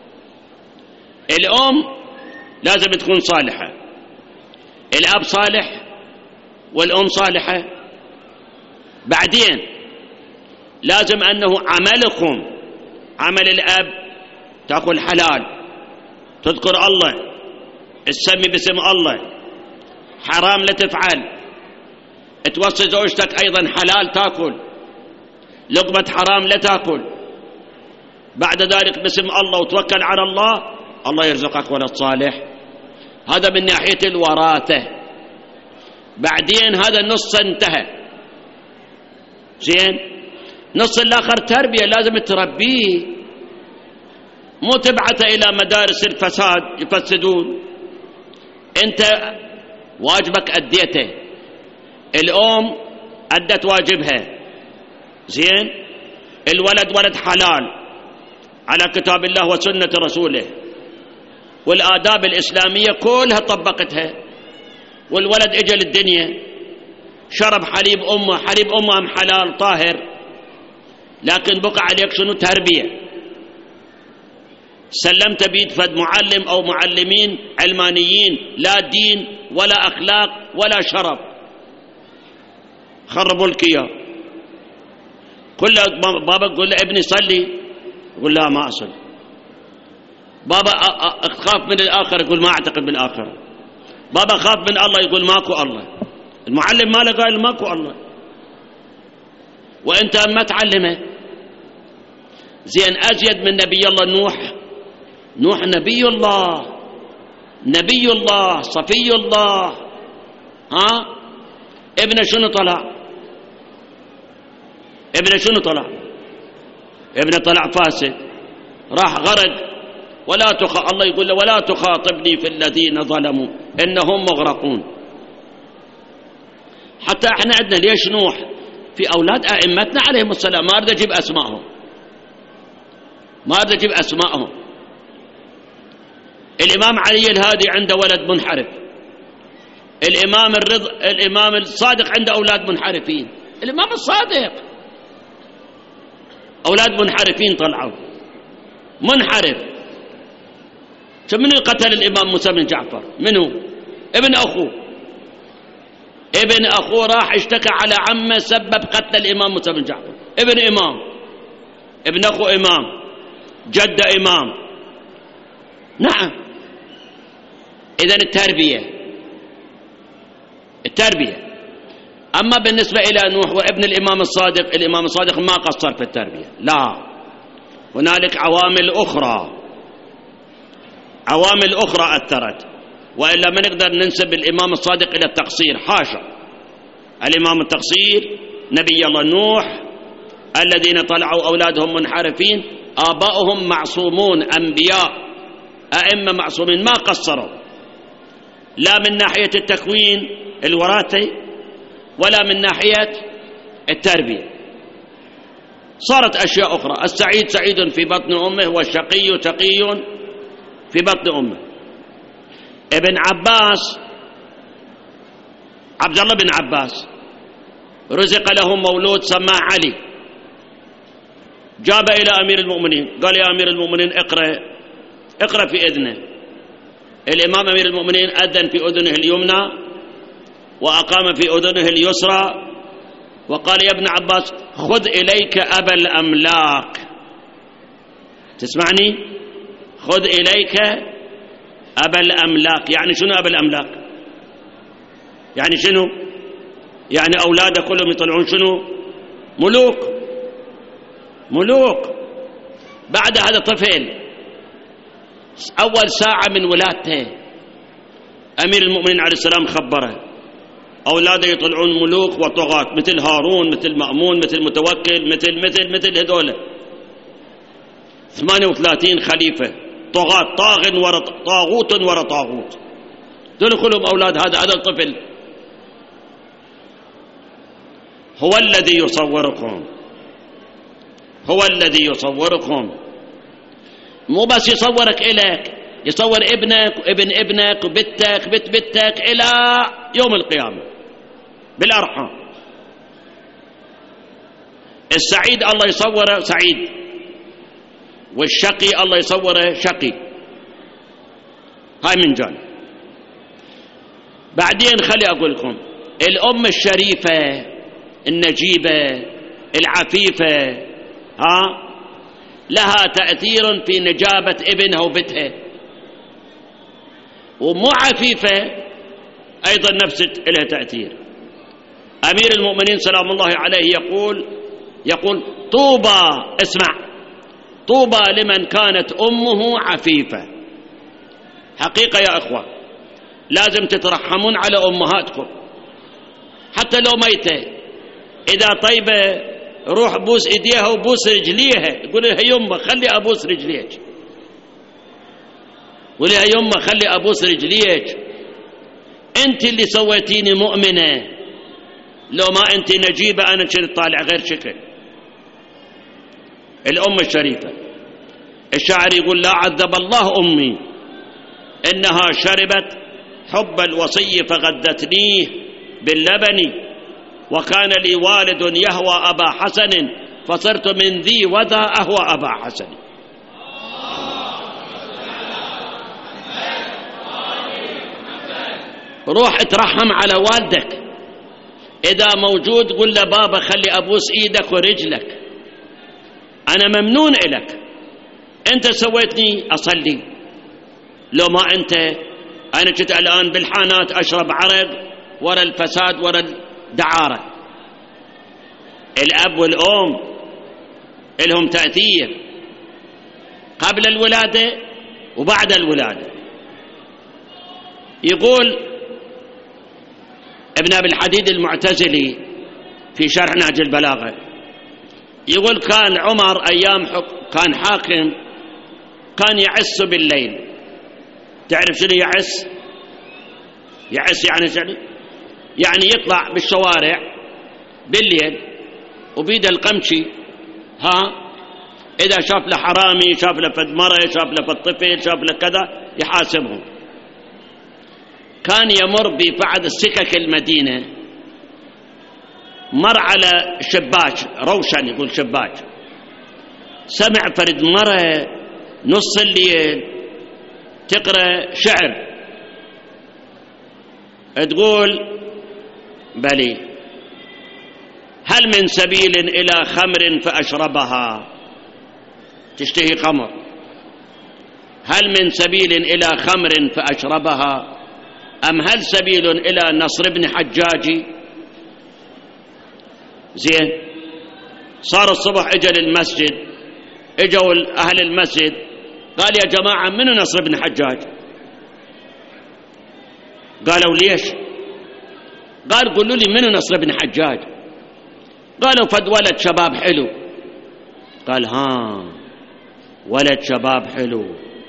الأم لازم تكون صالحة، الأب صالح والأم صالحة. بعدين لازم أنه عملكم، عمل الأب تأكل حلال، تذكر الله، تسمي باسم الله، حرام لا تفعل، توصي زوجتك أيضا حلال تأكل، لقمة حرام لا تأكل، بعد ذلك باسم الله وتوكل على الله، الله يرزقك ولد صالح. هذا من ناحية الوراثة. بعدين هذا النص انتهى، زين، نص الآخر تربية، لازم تربيه، مو تبعثه إلى مدارس الفساد يفسدون. أنت واجبك أديته، الأم أدت واجبها، زين، الولد ولد حلال على كتاب الله وسنة رسوله، والآداب الإسلامية كلها طبقتها، والولد إجا للدنيا شرب حليب أمه، حليب أمه حلال طاهر، لكن بقى عليك شنو؟ تربية. سلمت بيد فد معلم أو معلمين علمانيين لا دين ولا أخلاق ولا شرب، خربوا لك إياه، كل بابا يقول له ابني صلي، يقول لا ما أصلي. بابا أخاف من الآخر، يقول ما أعتقد بالآخرة. بابا خاف من الله، يقول ماكو الله. المعلم ماله قال ماكو الله، وأنت ما تعلمه. زين، أزيد من نبي الله نوح. نوح نبي الله، نبي الله، صفي الله، ها؟ ابن شنو طلع؟ ابن شنو طلع؟ ابن طلع فاسد، راح غرق. الله يقول له ولا تخاطبني في الذين ظلموا إنهم مغرقون. حتى احنا عندنا ليش نوح في أولاد أئمتنا عليهم السلام، ما أريد أجيب أسمائهم، ما أريد أجيب أسمائهم. الإمام علي الهادي عنده ولد منحرف، الإمام الصادق عنده أولاد منحرفين، الإمام الصادق أولاد منحرفين طلعوا، منحرف. منو قتل الإمام موسى بن جعفر؟ منو؟ ابن أخوه، ابن أخوه راح اشتكى على عمه سبب قتل الإمام موسى بن جعفر. ابن إمام، ابن أخوه إمام، جد إمام. نعم. إذن التربية. أما بالنسبة إلى نوح وابن الإمام الصادق، الإمام الصادق ما قصر في التربية، لا، هنالك عوامل أخرى أثرت، وإلا ما نقدر ننسب الإمام الصادق إلى التقصير، حاشا. الإمام التقصير نبي الله نوح الذين طلعوا أولادهم منحرفين، آباؤهم معصومون، أنبياء أئمة معصومين، ما قصروا، لا من ناحية التكوين الوراثي ولا من ناحية التربية. صارت أشياء أخرى، السعيد سعيد في بطن أمه، والشقي شقي في بطن أمه. ابن عباس، عبد الله بن عباس، رزق له مولود سماه علي، جاب إلى أمير المؤمنين، قال يا أمير المؤمنين اقرأ في إذنه، الإمام أمير المؤمنين أذن في أذنه اليمنى وأقام في أذنه اليسرى وقال: يا ابن عباس خذ إليك أبا الأملاك. تسمعني؟ خذ إليك أبا الأملاك. يعني شنو أبا الأملاك؟ يعني شنو؟ يعني أولاده كلهم يطلعون شنو؟ ملوك. بعد هذا طفل أول ساعة من ولادته أمير المؤمنين عليه السلام خبره أولاده يطلعون ملوك وطغاة، مثل هارون، مثل مأمون، مثل متوكل، مثل هذول 38 خليفة طغاة، طاغوت ورا طاغوت، دول كلهم أولاد هذا الطفل. هو الذي يصوركم، مو بس يصورك إليك، يصور ابنك وابن ابنك وبتك بت بتك إلى يوم القيامة بالأرحام. السعيد الله يصوره سعيد، والشقي الله يصوره شقي. هاي من جانب. بعدين خلي أقول لكم الأم الشريفة النجيبة العفيفة لها تأثير في نجابة ابنها وبتها، ومو عفيفة أيضا نفس لها تأثير. أمير المؤمنين سلام الله عليه يقول طوبى، اسمع، طوبى لمن كانت أمه عفيفة. حقيقة يا أخوة لازم تترحمون على أمهاتكم حتى لو ميتة، إذا طيبة روح بوس إيديها وبوس رجليها، قول لها يمه خلي أبوس رجليك، قول لها يمه خلي أبوس رجليك، أنت اللي سويتيني مؤمنة، لو ما أنت نجيبة أنا كنت طالع غير شكل. الأم الشريفة. الشاعر يقول: لا عذب الله أمي إنها شربت حب الوصي فغدتنيه باللبن، وكان لي والد يهوى أبا حسن فصرت من ذي وذا أهوى أبا حسن. روح اترحم على والدك، إذا موجود قل له بابا خلي أبوس إيدك ورجلك، أنا ممنون إلك، أنت سويتني أصلي، لو ما أنت أنا كنت الآن بالحانات أشرب عرق ورا الفساد ورا الدعارة. الأب والأم لهم تأثير قبل الولادة وبعد الولادة. يقول ابن أبي الحديد المعتزلي في شرح نهج البلاغة، يقول كان عمر أيام كان حاكم كان يعس بالليل. تعرف شنو يعس؟ يعس يعني يطلع بالشوارع بالليل وبيده القمشي، إذا شاف له حرامي، شاف له فد مرة، شاف له فد طفل، شاف له كذا يحاسبهم. كان يمر ببعض السكك المدينة، مر على شباك روشن، يقول شباك، سمع فرد مرة نص الليل تقرأ شعر، تقول: بلي هل من سبيل إلى خمر فأشربها، تشتهي خمر، هل من سبيل إلى خمر فأشربها أم هل سبيل إلى نصر بن حجاج؟ زين، صار الصبح اجى للمسجد، اجوا أهل المسجد، قال: يا جماعة منو نصر بن حجاج؟ قالوا: ليش؟ قال: قولوا لي منو نصر بن حجاج؟ قالوا: فد ولد شباب حلو. قال: ولد شباب حلو.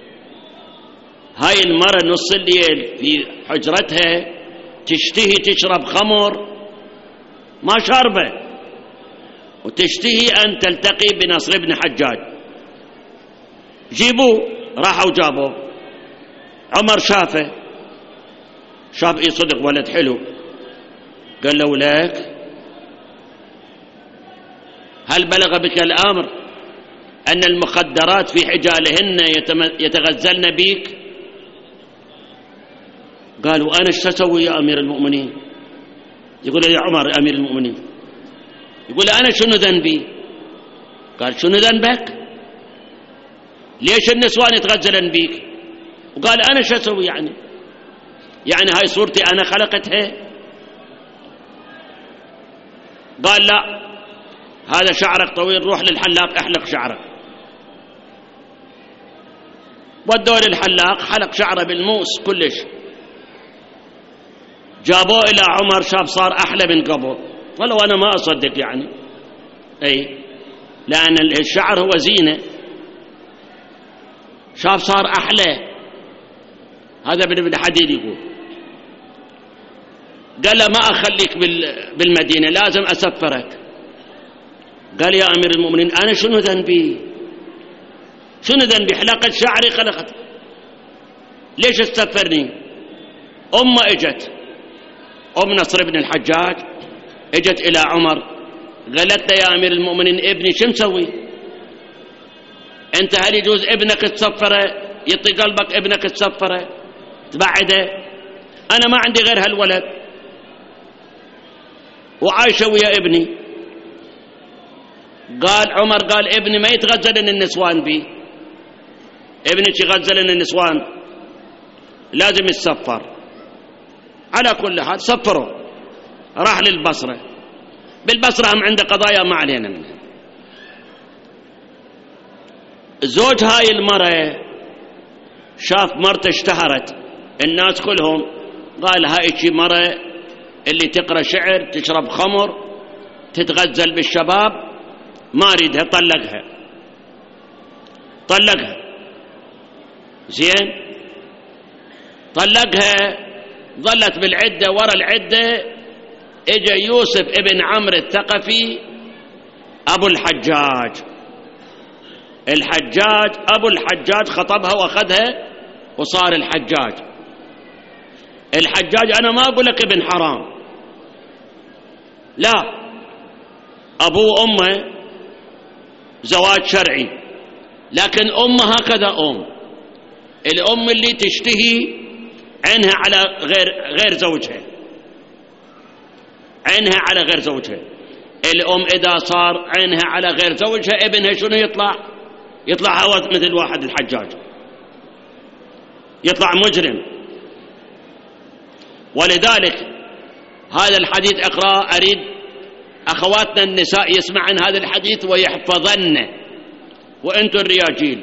هاي المرة نص الليل في حجرتها تشتهي تشرب خمر ما شربه، وتشتهي أن تلتقي بنصر بن حجاج. جيبوه، راحوا جابوه. عمر شافه، شاف إيه صدق ولد حلو، قال له: لك هل بلغ بك الأمر أن المخدرات في حجالهن يتغزلن بك؟ قال وأنا ايش أسوي يا أمير المؤمنين؟ يقول يا عمر أمير المؤمنين، يقول أنا شنو ذنبي؟ قال شنو ذنبك؟ ليش النسوان يتغزلن بيك؟ وقال أنا شو أسوي يعني هاي صورتي أنا خلقتها؟ قال لا، هذا شعرك طويل، روح للحلاق احلق شعرك. ودوه للحلاق، حلق شعره بالموس كلش. جابوه إلى عمر، شاف صار أحلى من قبل. قال وأنا ما أصدق يعني، أي لأن الشعر هو زينة. شاف صار أحلى. هذا ابن الحديد يقول. قال له ما أخليك بالمدينة، لازم أسفرك. قال يا أمير المؤمنين أنا شنو ذنبي؟ حلقت شعري خلقت، ليش استفرني؟ أمه اجت، أم نصر بن الحجاج اجت إلى عمر، قالت له يا أمير المؤمنين ابني شو مسوي؟ أنت هل يجوز ابنك تصفره؟ يطي قلبك ابنك تصفره تبعده؟ أنا ما عندي غير هالولد وعايشة ويا ابني. قال عمر قال ابني ما يتغزلن النسوان بي، ابنك يغزلن النسوان لازم يتصفر. على كل حال صفره، راح للبصرة. بالبصرة هم عنده قضايا ما علينا منها. زوج هاي المرأة شاف مرته اشتهرت، الناس كلهم قال هاي شي مرأة اللي تقرأ شعر، تشرب خمر، تتغزل بالشباب، ما أريدها، طلقها. زين، طلقها. ظلت بالعدة، ورا العدة اجى يوسف ابن عمرو الثقفي أبو الحجاج أبو الحجاج خطبها وأخذها وصار الحجاج. أنا ما أقول لك ابن حرام، لا، أبوه وأمه زواج شرعي، لكن أمه هكذا الأم اللي تشتهي عينها على غير زوجها، عينها على غير زوجها. الأم إذا صار عينها على غير زوجها ابنها شنو يطلع هو مثل واحد الحجاج، يطلع مجرم. ولذلك هذا الحديث اقرأ، أريد أخواتنا النساء يسمعن هذا الحديث ويحفظن، وأنتم الرياجيل.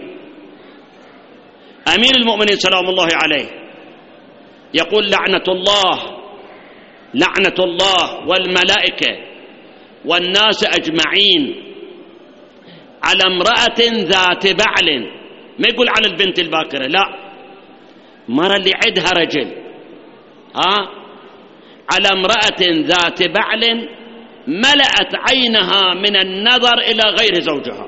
أمير المؤمنين سلام الله عليه يقول لعنة الله والملائكة والناس أجمعين على امرأة ذات بعل. ما يقول على البنت الباكرة، لا، مرة اللي عدها رجل، على امرأة ذات بعل ملأت عينها من النظر إلى غير زوجها.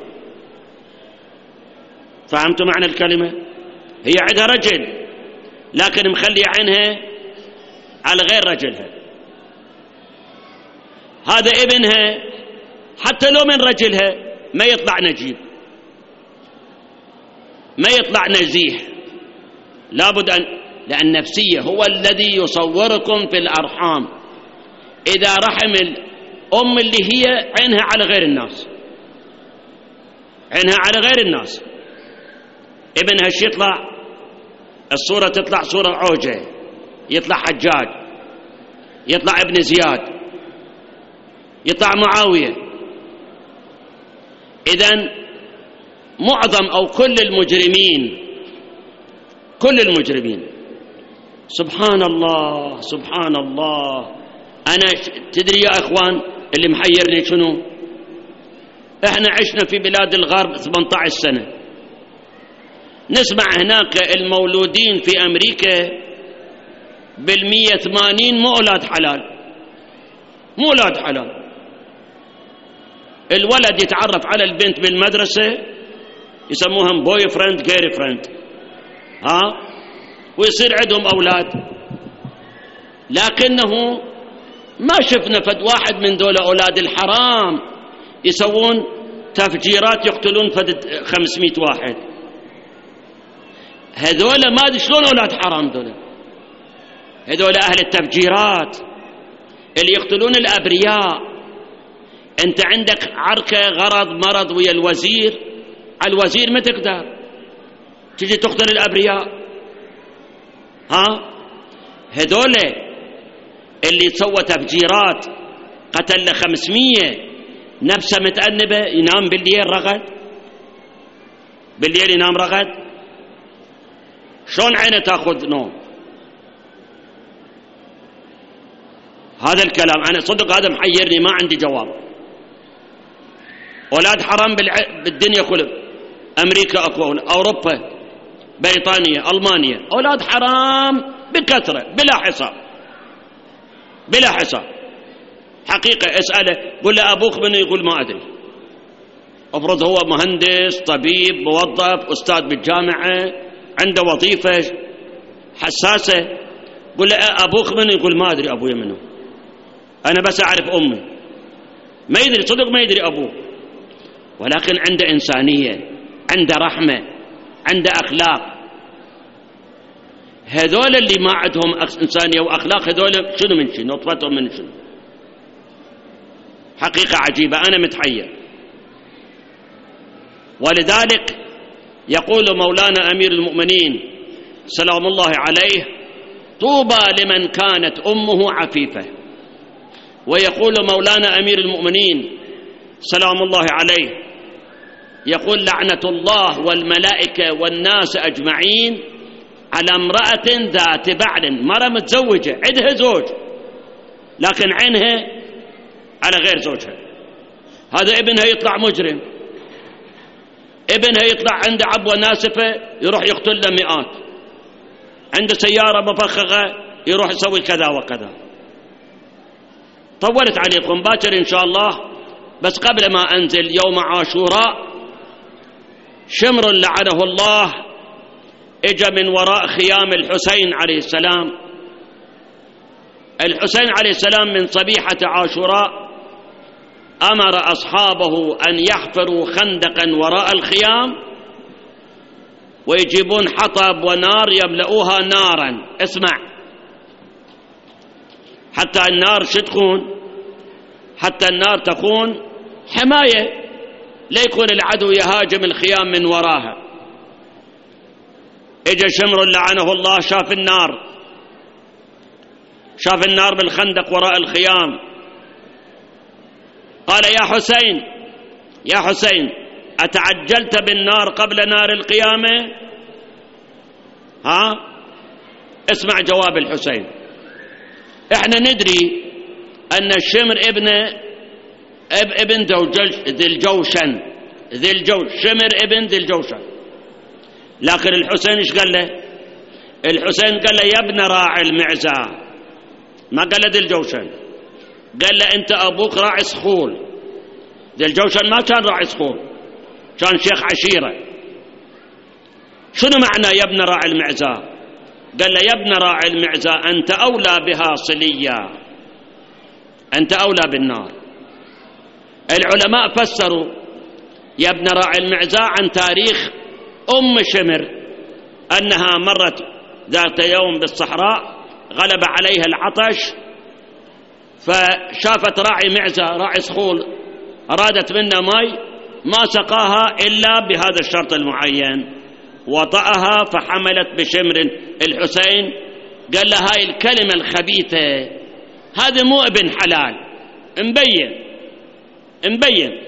فهمتوا معنى الكلمة؟ هي عدها رجل لكن مخلي عينها على غير رجلها. هذا ابنها حتى لو من رجلها ما يطلع نجيب، ما يطلع نزيح، لابد لأن نفسية هو الذي يصوركم في الأرحام. إذا رحم الأم اللي هي عينها على غير الناس، عينها على غير الناس، ابنها ايش يطلع؟ الصورة تطلع صورة عوجة، يطلع حجاج، يطلع ابن زياد، يطلع معاوية. إذن معظم أو كل المجرمين سبحان الله. أنا تدري يا إخوان اللي محيرني شنو؟ إحنا عشنا في بلاد الغرب 18 سنة، نسمع هناك المولودين في أمريكا 180 مو أولاد حلال. الولد يتعرف على البنت بالمدرسة يسموهم بوي فريند جيري فريند، ويصير عندهم أولاد، لكنه ما شفنا فد واحد من دول أولاد الحرام يسوون تفجيرات يقتلون فد 500 واحد. هذول ما أدري شلون أولاد حرام دول. هذول أهل التفجيرات اللي يقتلون الأبرياء. أنت عندك عركة غرض مرض ويا الوزير، على الوزير ما تقدر تجي تقتل الأبرياء. هذول اللي سوى تفجيرات قتل 500 نفسه متأنبة، ينام بالليل رغد، بالليل ينام رغد، شلون عينه تأخذ نوم؟ هذا الكلام أنا صدق هذا محيرني، ما عندي جواب. أولاد حرام بالدنيا كلها، أمريكا أكو، أوروبا، بريطانيا، ألمانيا، أولاد حرام بكثرة بلا حساب، بلا حساب حقيقة. اسأله قل له أبوك من، يقول ما أدري. أفرض هو مهندس، طبيب، موظف، أستاذ بالجامعة، عنده وظيفة حساسة، قل له أبوك من، يقول ما أدري أبوي منه، أنا بس أعرف أمي. ما يدري، صدق ما يدري أبوه، ولكن عنده إنسانية، عنده رحمة، عنده أخلاق. هذول اللي ما عندهم إنسانية وأخلاق، هذول شنو من شنو؟ نطفتهم من شنو؟ حقيقة عجيبة، أنا متحير. ولذلك يقول مولانا أمير المؤمنين سلام الله عليه: طوبى لمن كانت أمه عفيفة. ويقول مولانا أمير المؤمنين سلام الله عليه، يقول: لعنة الله والملائكة والناس أجمعين على امرأة ذات بعل، مرة متزوجة عندها زوج لكن عينها على غير زوجها. هذا ابنها يطلع مجرم، ابنها يطلع عنده عبوة ناسفة يروح يقتل له مئات، عنده سيارة مفخخة يروح يسوي كذا وكذا. طولت عليكم، باكر إن شاء الله. بس قبل ما أنزل، يوم عاشوراء شمر لعنه الله اجى من وراء خيام الحسين عليه السلام. الحسين عليه السلام من صبيحة عاشوراء أمر أصحابه أن يحفروا خندقا وراء الخيام ويجيبون حطب ونار يملؤوها نارا. اسمع، حتى النار تكون، حتى النار تكون حماية، لا يكون العدو يهاجم الخيام من وراها. اجى شمر لعنه الله، شاف النار، شاف النار بالخندق وراء الخيام، قال: يا حسين، يا حسين، أتعجلت بالنار قبل نار القيامة؟ اسمع جواب الحسين. احنا ندري أن الشمر ابن ذي الجوشن، شمر ابن ذي الجوشن. لكن الحسين ايش قال له؟ الحسين قال له: يا ابن راعي المعزة، ما قال له ذي الجوشن، قال له: أنت أبوك راعي صخول. ذي الجوشن ما كان راعي صخول، كان شيخ عشيرة. شنو معنى يا ابن راعي المعزة؟ قال له: يا ابن راعي المعزة، أنت أولى بها صليا، أنت أولى بالنار. العلماء فسروا يا ابن راعي المعزة عن تاريخ أم شمر، أنها مرت ذات يوم بالصحراء، غلب عليها العطش، فشافت راعي معزة، راعي صخول، أرادت منه ماء، ما سقاها إلا بهذا الشرط المعين، وطأها فحملت بشمر. الحسين قال له: هاي الكلمة الخبيثة، هذا مو ابن حلال، مبين.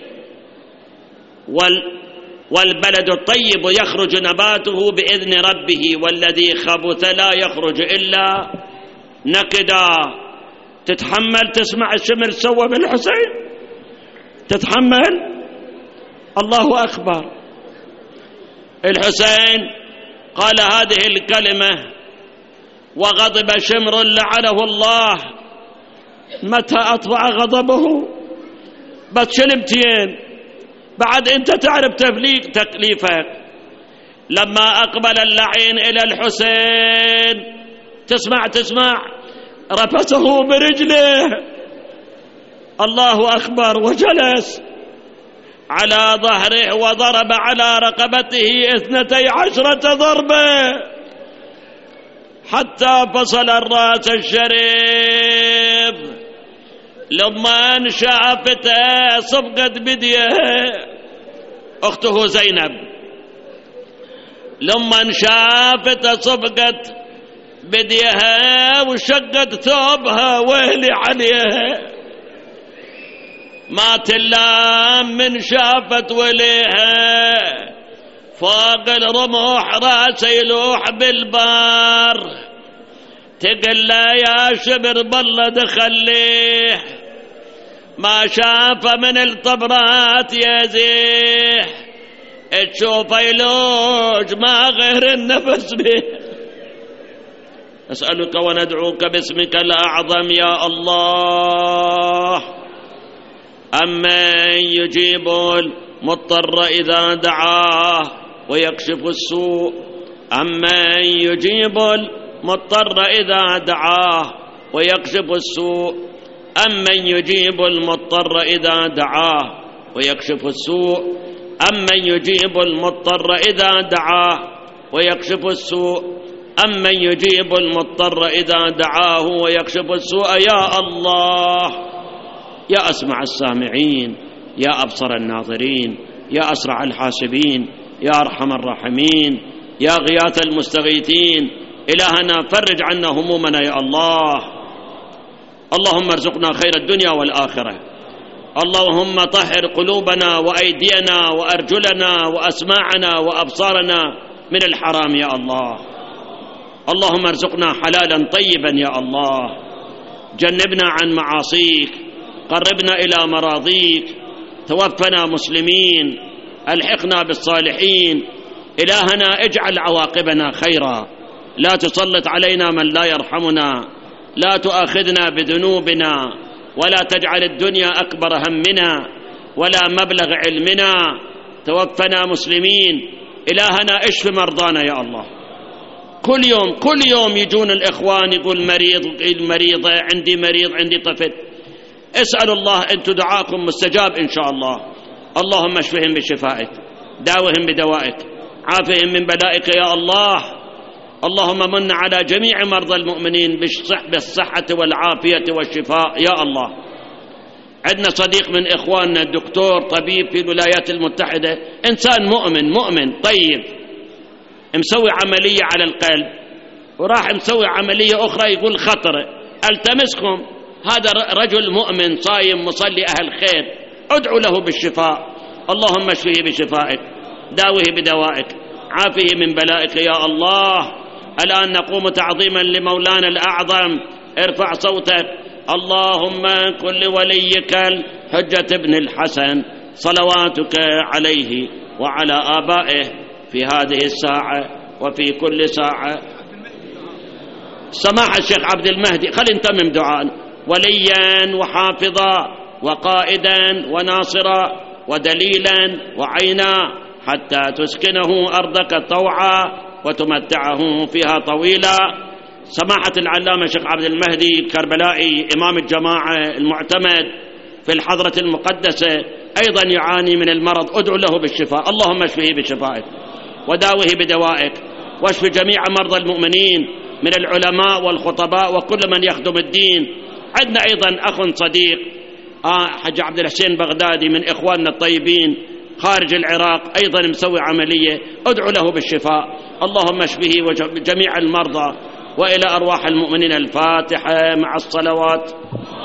والبلد الطيب يخرج نباته بإذن ربه، والذي خبث لا يخرج إلا نكدا. تتحمل تسمع الشمر سوى بالحسين؟ تتحمل؟ الله أكبر. الحسين قال هذه الكلمة وغضب شمر لعنه الله. متى أطفأ غضبه؟ بس شنبتين بعد أنت تعرف تكليفك. لما أقبل اللعين إلى الحسين، تسمع رفسه برجله، الله أكبر، وجلس على ظهره وضرب على رقبته 12 ضربة حتى فصل الرأس الشريف. لما شافته صبقت بديه أخته زينب، لما شافته صبقت بديها وشقت ثوبها ويلي عليها، ما تلام من شافت وليها، فوق الرمح راسه يلوح بالبار، تقل له يا شبر بالله دخليه، ما شاف من الطبرات يزيح، تشوف يلوج ما غير النفس به. أسألك وندعوك باسمك الأعظم يا الله، أمن يجيب المضطر إذا دعاه ويكشف السوء، أمن يجيب المضطر إذا دعاه ويكشف السوء، أمن يجيب المضطر إذا دعاه ويكشف السوء، أمن يجيب المضطر إذا دعاه ويكشف السوء، أمن يجيب المضطر إذا دعاه ويكشف السوء. يا الله، يا أسمع السامعين، يا أبصر الناظرين، يا أسرع الحاسبين، يا أرحم الراحمين، يا غياث المستغيثين، إلهنا فرج عنا همومنا يا الله. اللهم ارزقنا خير الدنيا والآخرة. اللهم طهر قلوبنا وأيدينا وأرجلنا وأسماعنا وأبصارنا من الحرام يا الله. اللهم ارزقنا حلالا طيبا يا الله، جنبنا عن معاصيك، قربنا إلى مراضيك، توفنا مسلمين، ألحقنا بالصالحين. إلهنا اجعل عواقبنا خيرا، لا تسلط علينا من لا يرحمنا، لا تؤاخذنا بذنوبنا، ولا تجعل الدنيا أكبر همنا ولا مبلغ علمنا. توفنا مسلمين. إلهنا اشف مرضانا يا الله. كل يوم يجون الإخوان يقول المريضة عندي مريض عندي طفل. اسأل الله أنتم دعاكم مستجاب إن شاء الله. اللهم اشفهم بشفائك، داوهم بدوائك، عافهم من بلائك يا الله. اللهم من على جميع مرضى المؤمنين بالصحة والعافية والشفاء يا الله. عندنا صديق من إخواننا الدكتور طبيب في الولايات المتحدة، إنسان مؤمن طيب، مسوي عملية على القلب وراح مسوي عملية أخرى يقول خطر. ألتمسكم، هذا رجل مؤمن صايم مصلي أهل خير، ادعوا له بالشفاء. اللهم اشفه بشفائك، داوه بدوائك، عافه من بلائك يا الله. الآن نقوم تعظيما لمولانا الأعظم. ارفع صوتك. اللهم كن لوليك الحجة ابن الحسن صلواتك عليه وعلى آبائه في هذه الساعة وفي كل ساعة. سماحة الشيخ عبد المهدي، خلي نتمم دعاء. وليا وحافظا وقائدا وناصرا ودليلا وعينا، حتى تسكنه أرضك طوعا وتمتعه فيها طويلا. سماحة العلامة الشيخ عبد المهدي الكربلائي إمام الجماعة المعتمد في الحضرة المقدسة أيضا يعاني من المرض، ادعوا له بالشفاء. اللهم اشفه بشفائك وداوه بدوائك، واشف جميع مرضى المؤمنين من العلماء والخطباء وكل من يخدم الدين. عندنا أيضا أخ صديق حج عبد الحسين بغدادي من إخواننا الطيبين خارج العراق، أيضا مسوي عملية، ادعوا له بالشفاء. اللهم اشفه وجميع المرضى، وإلى أرواح المؤمنين الفاتحة مع الصلوات.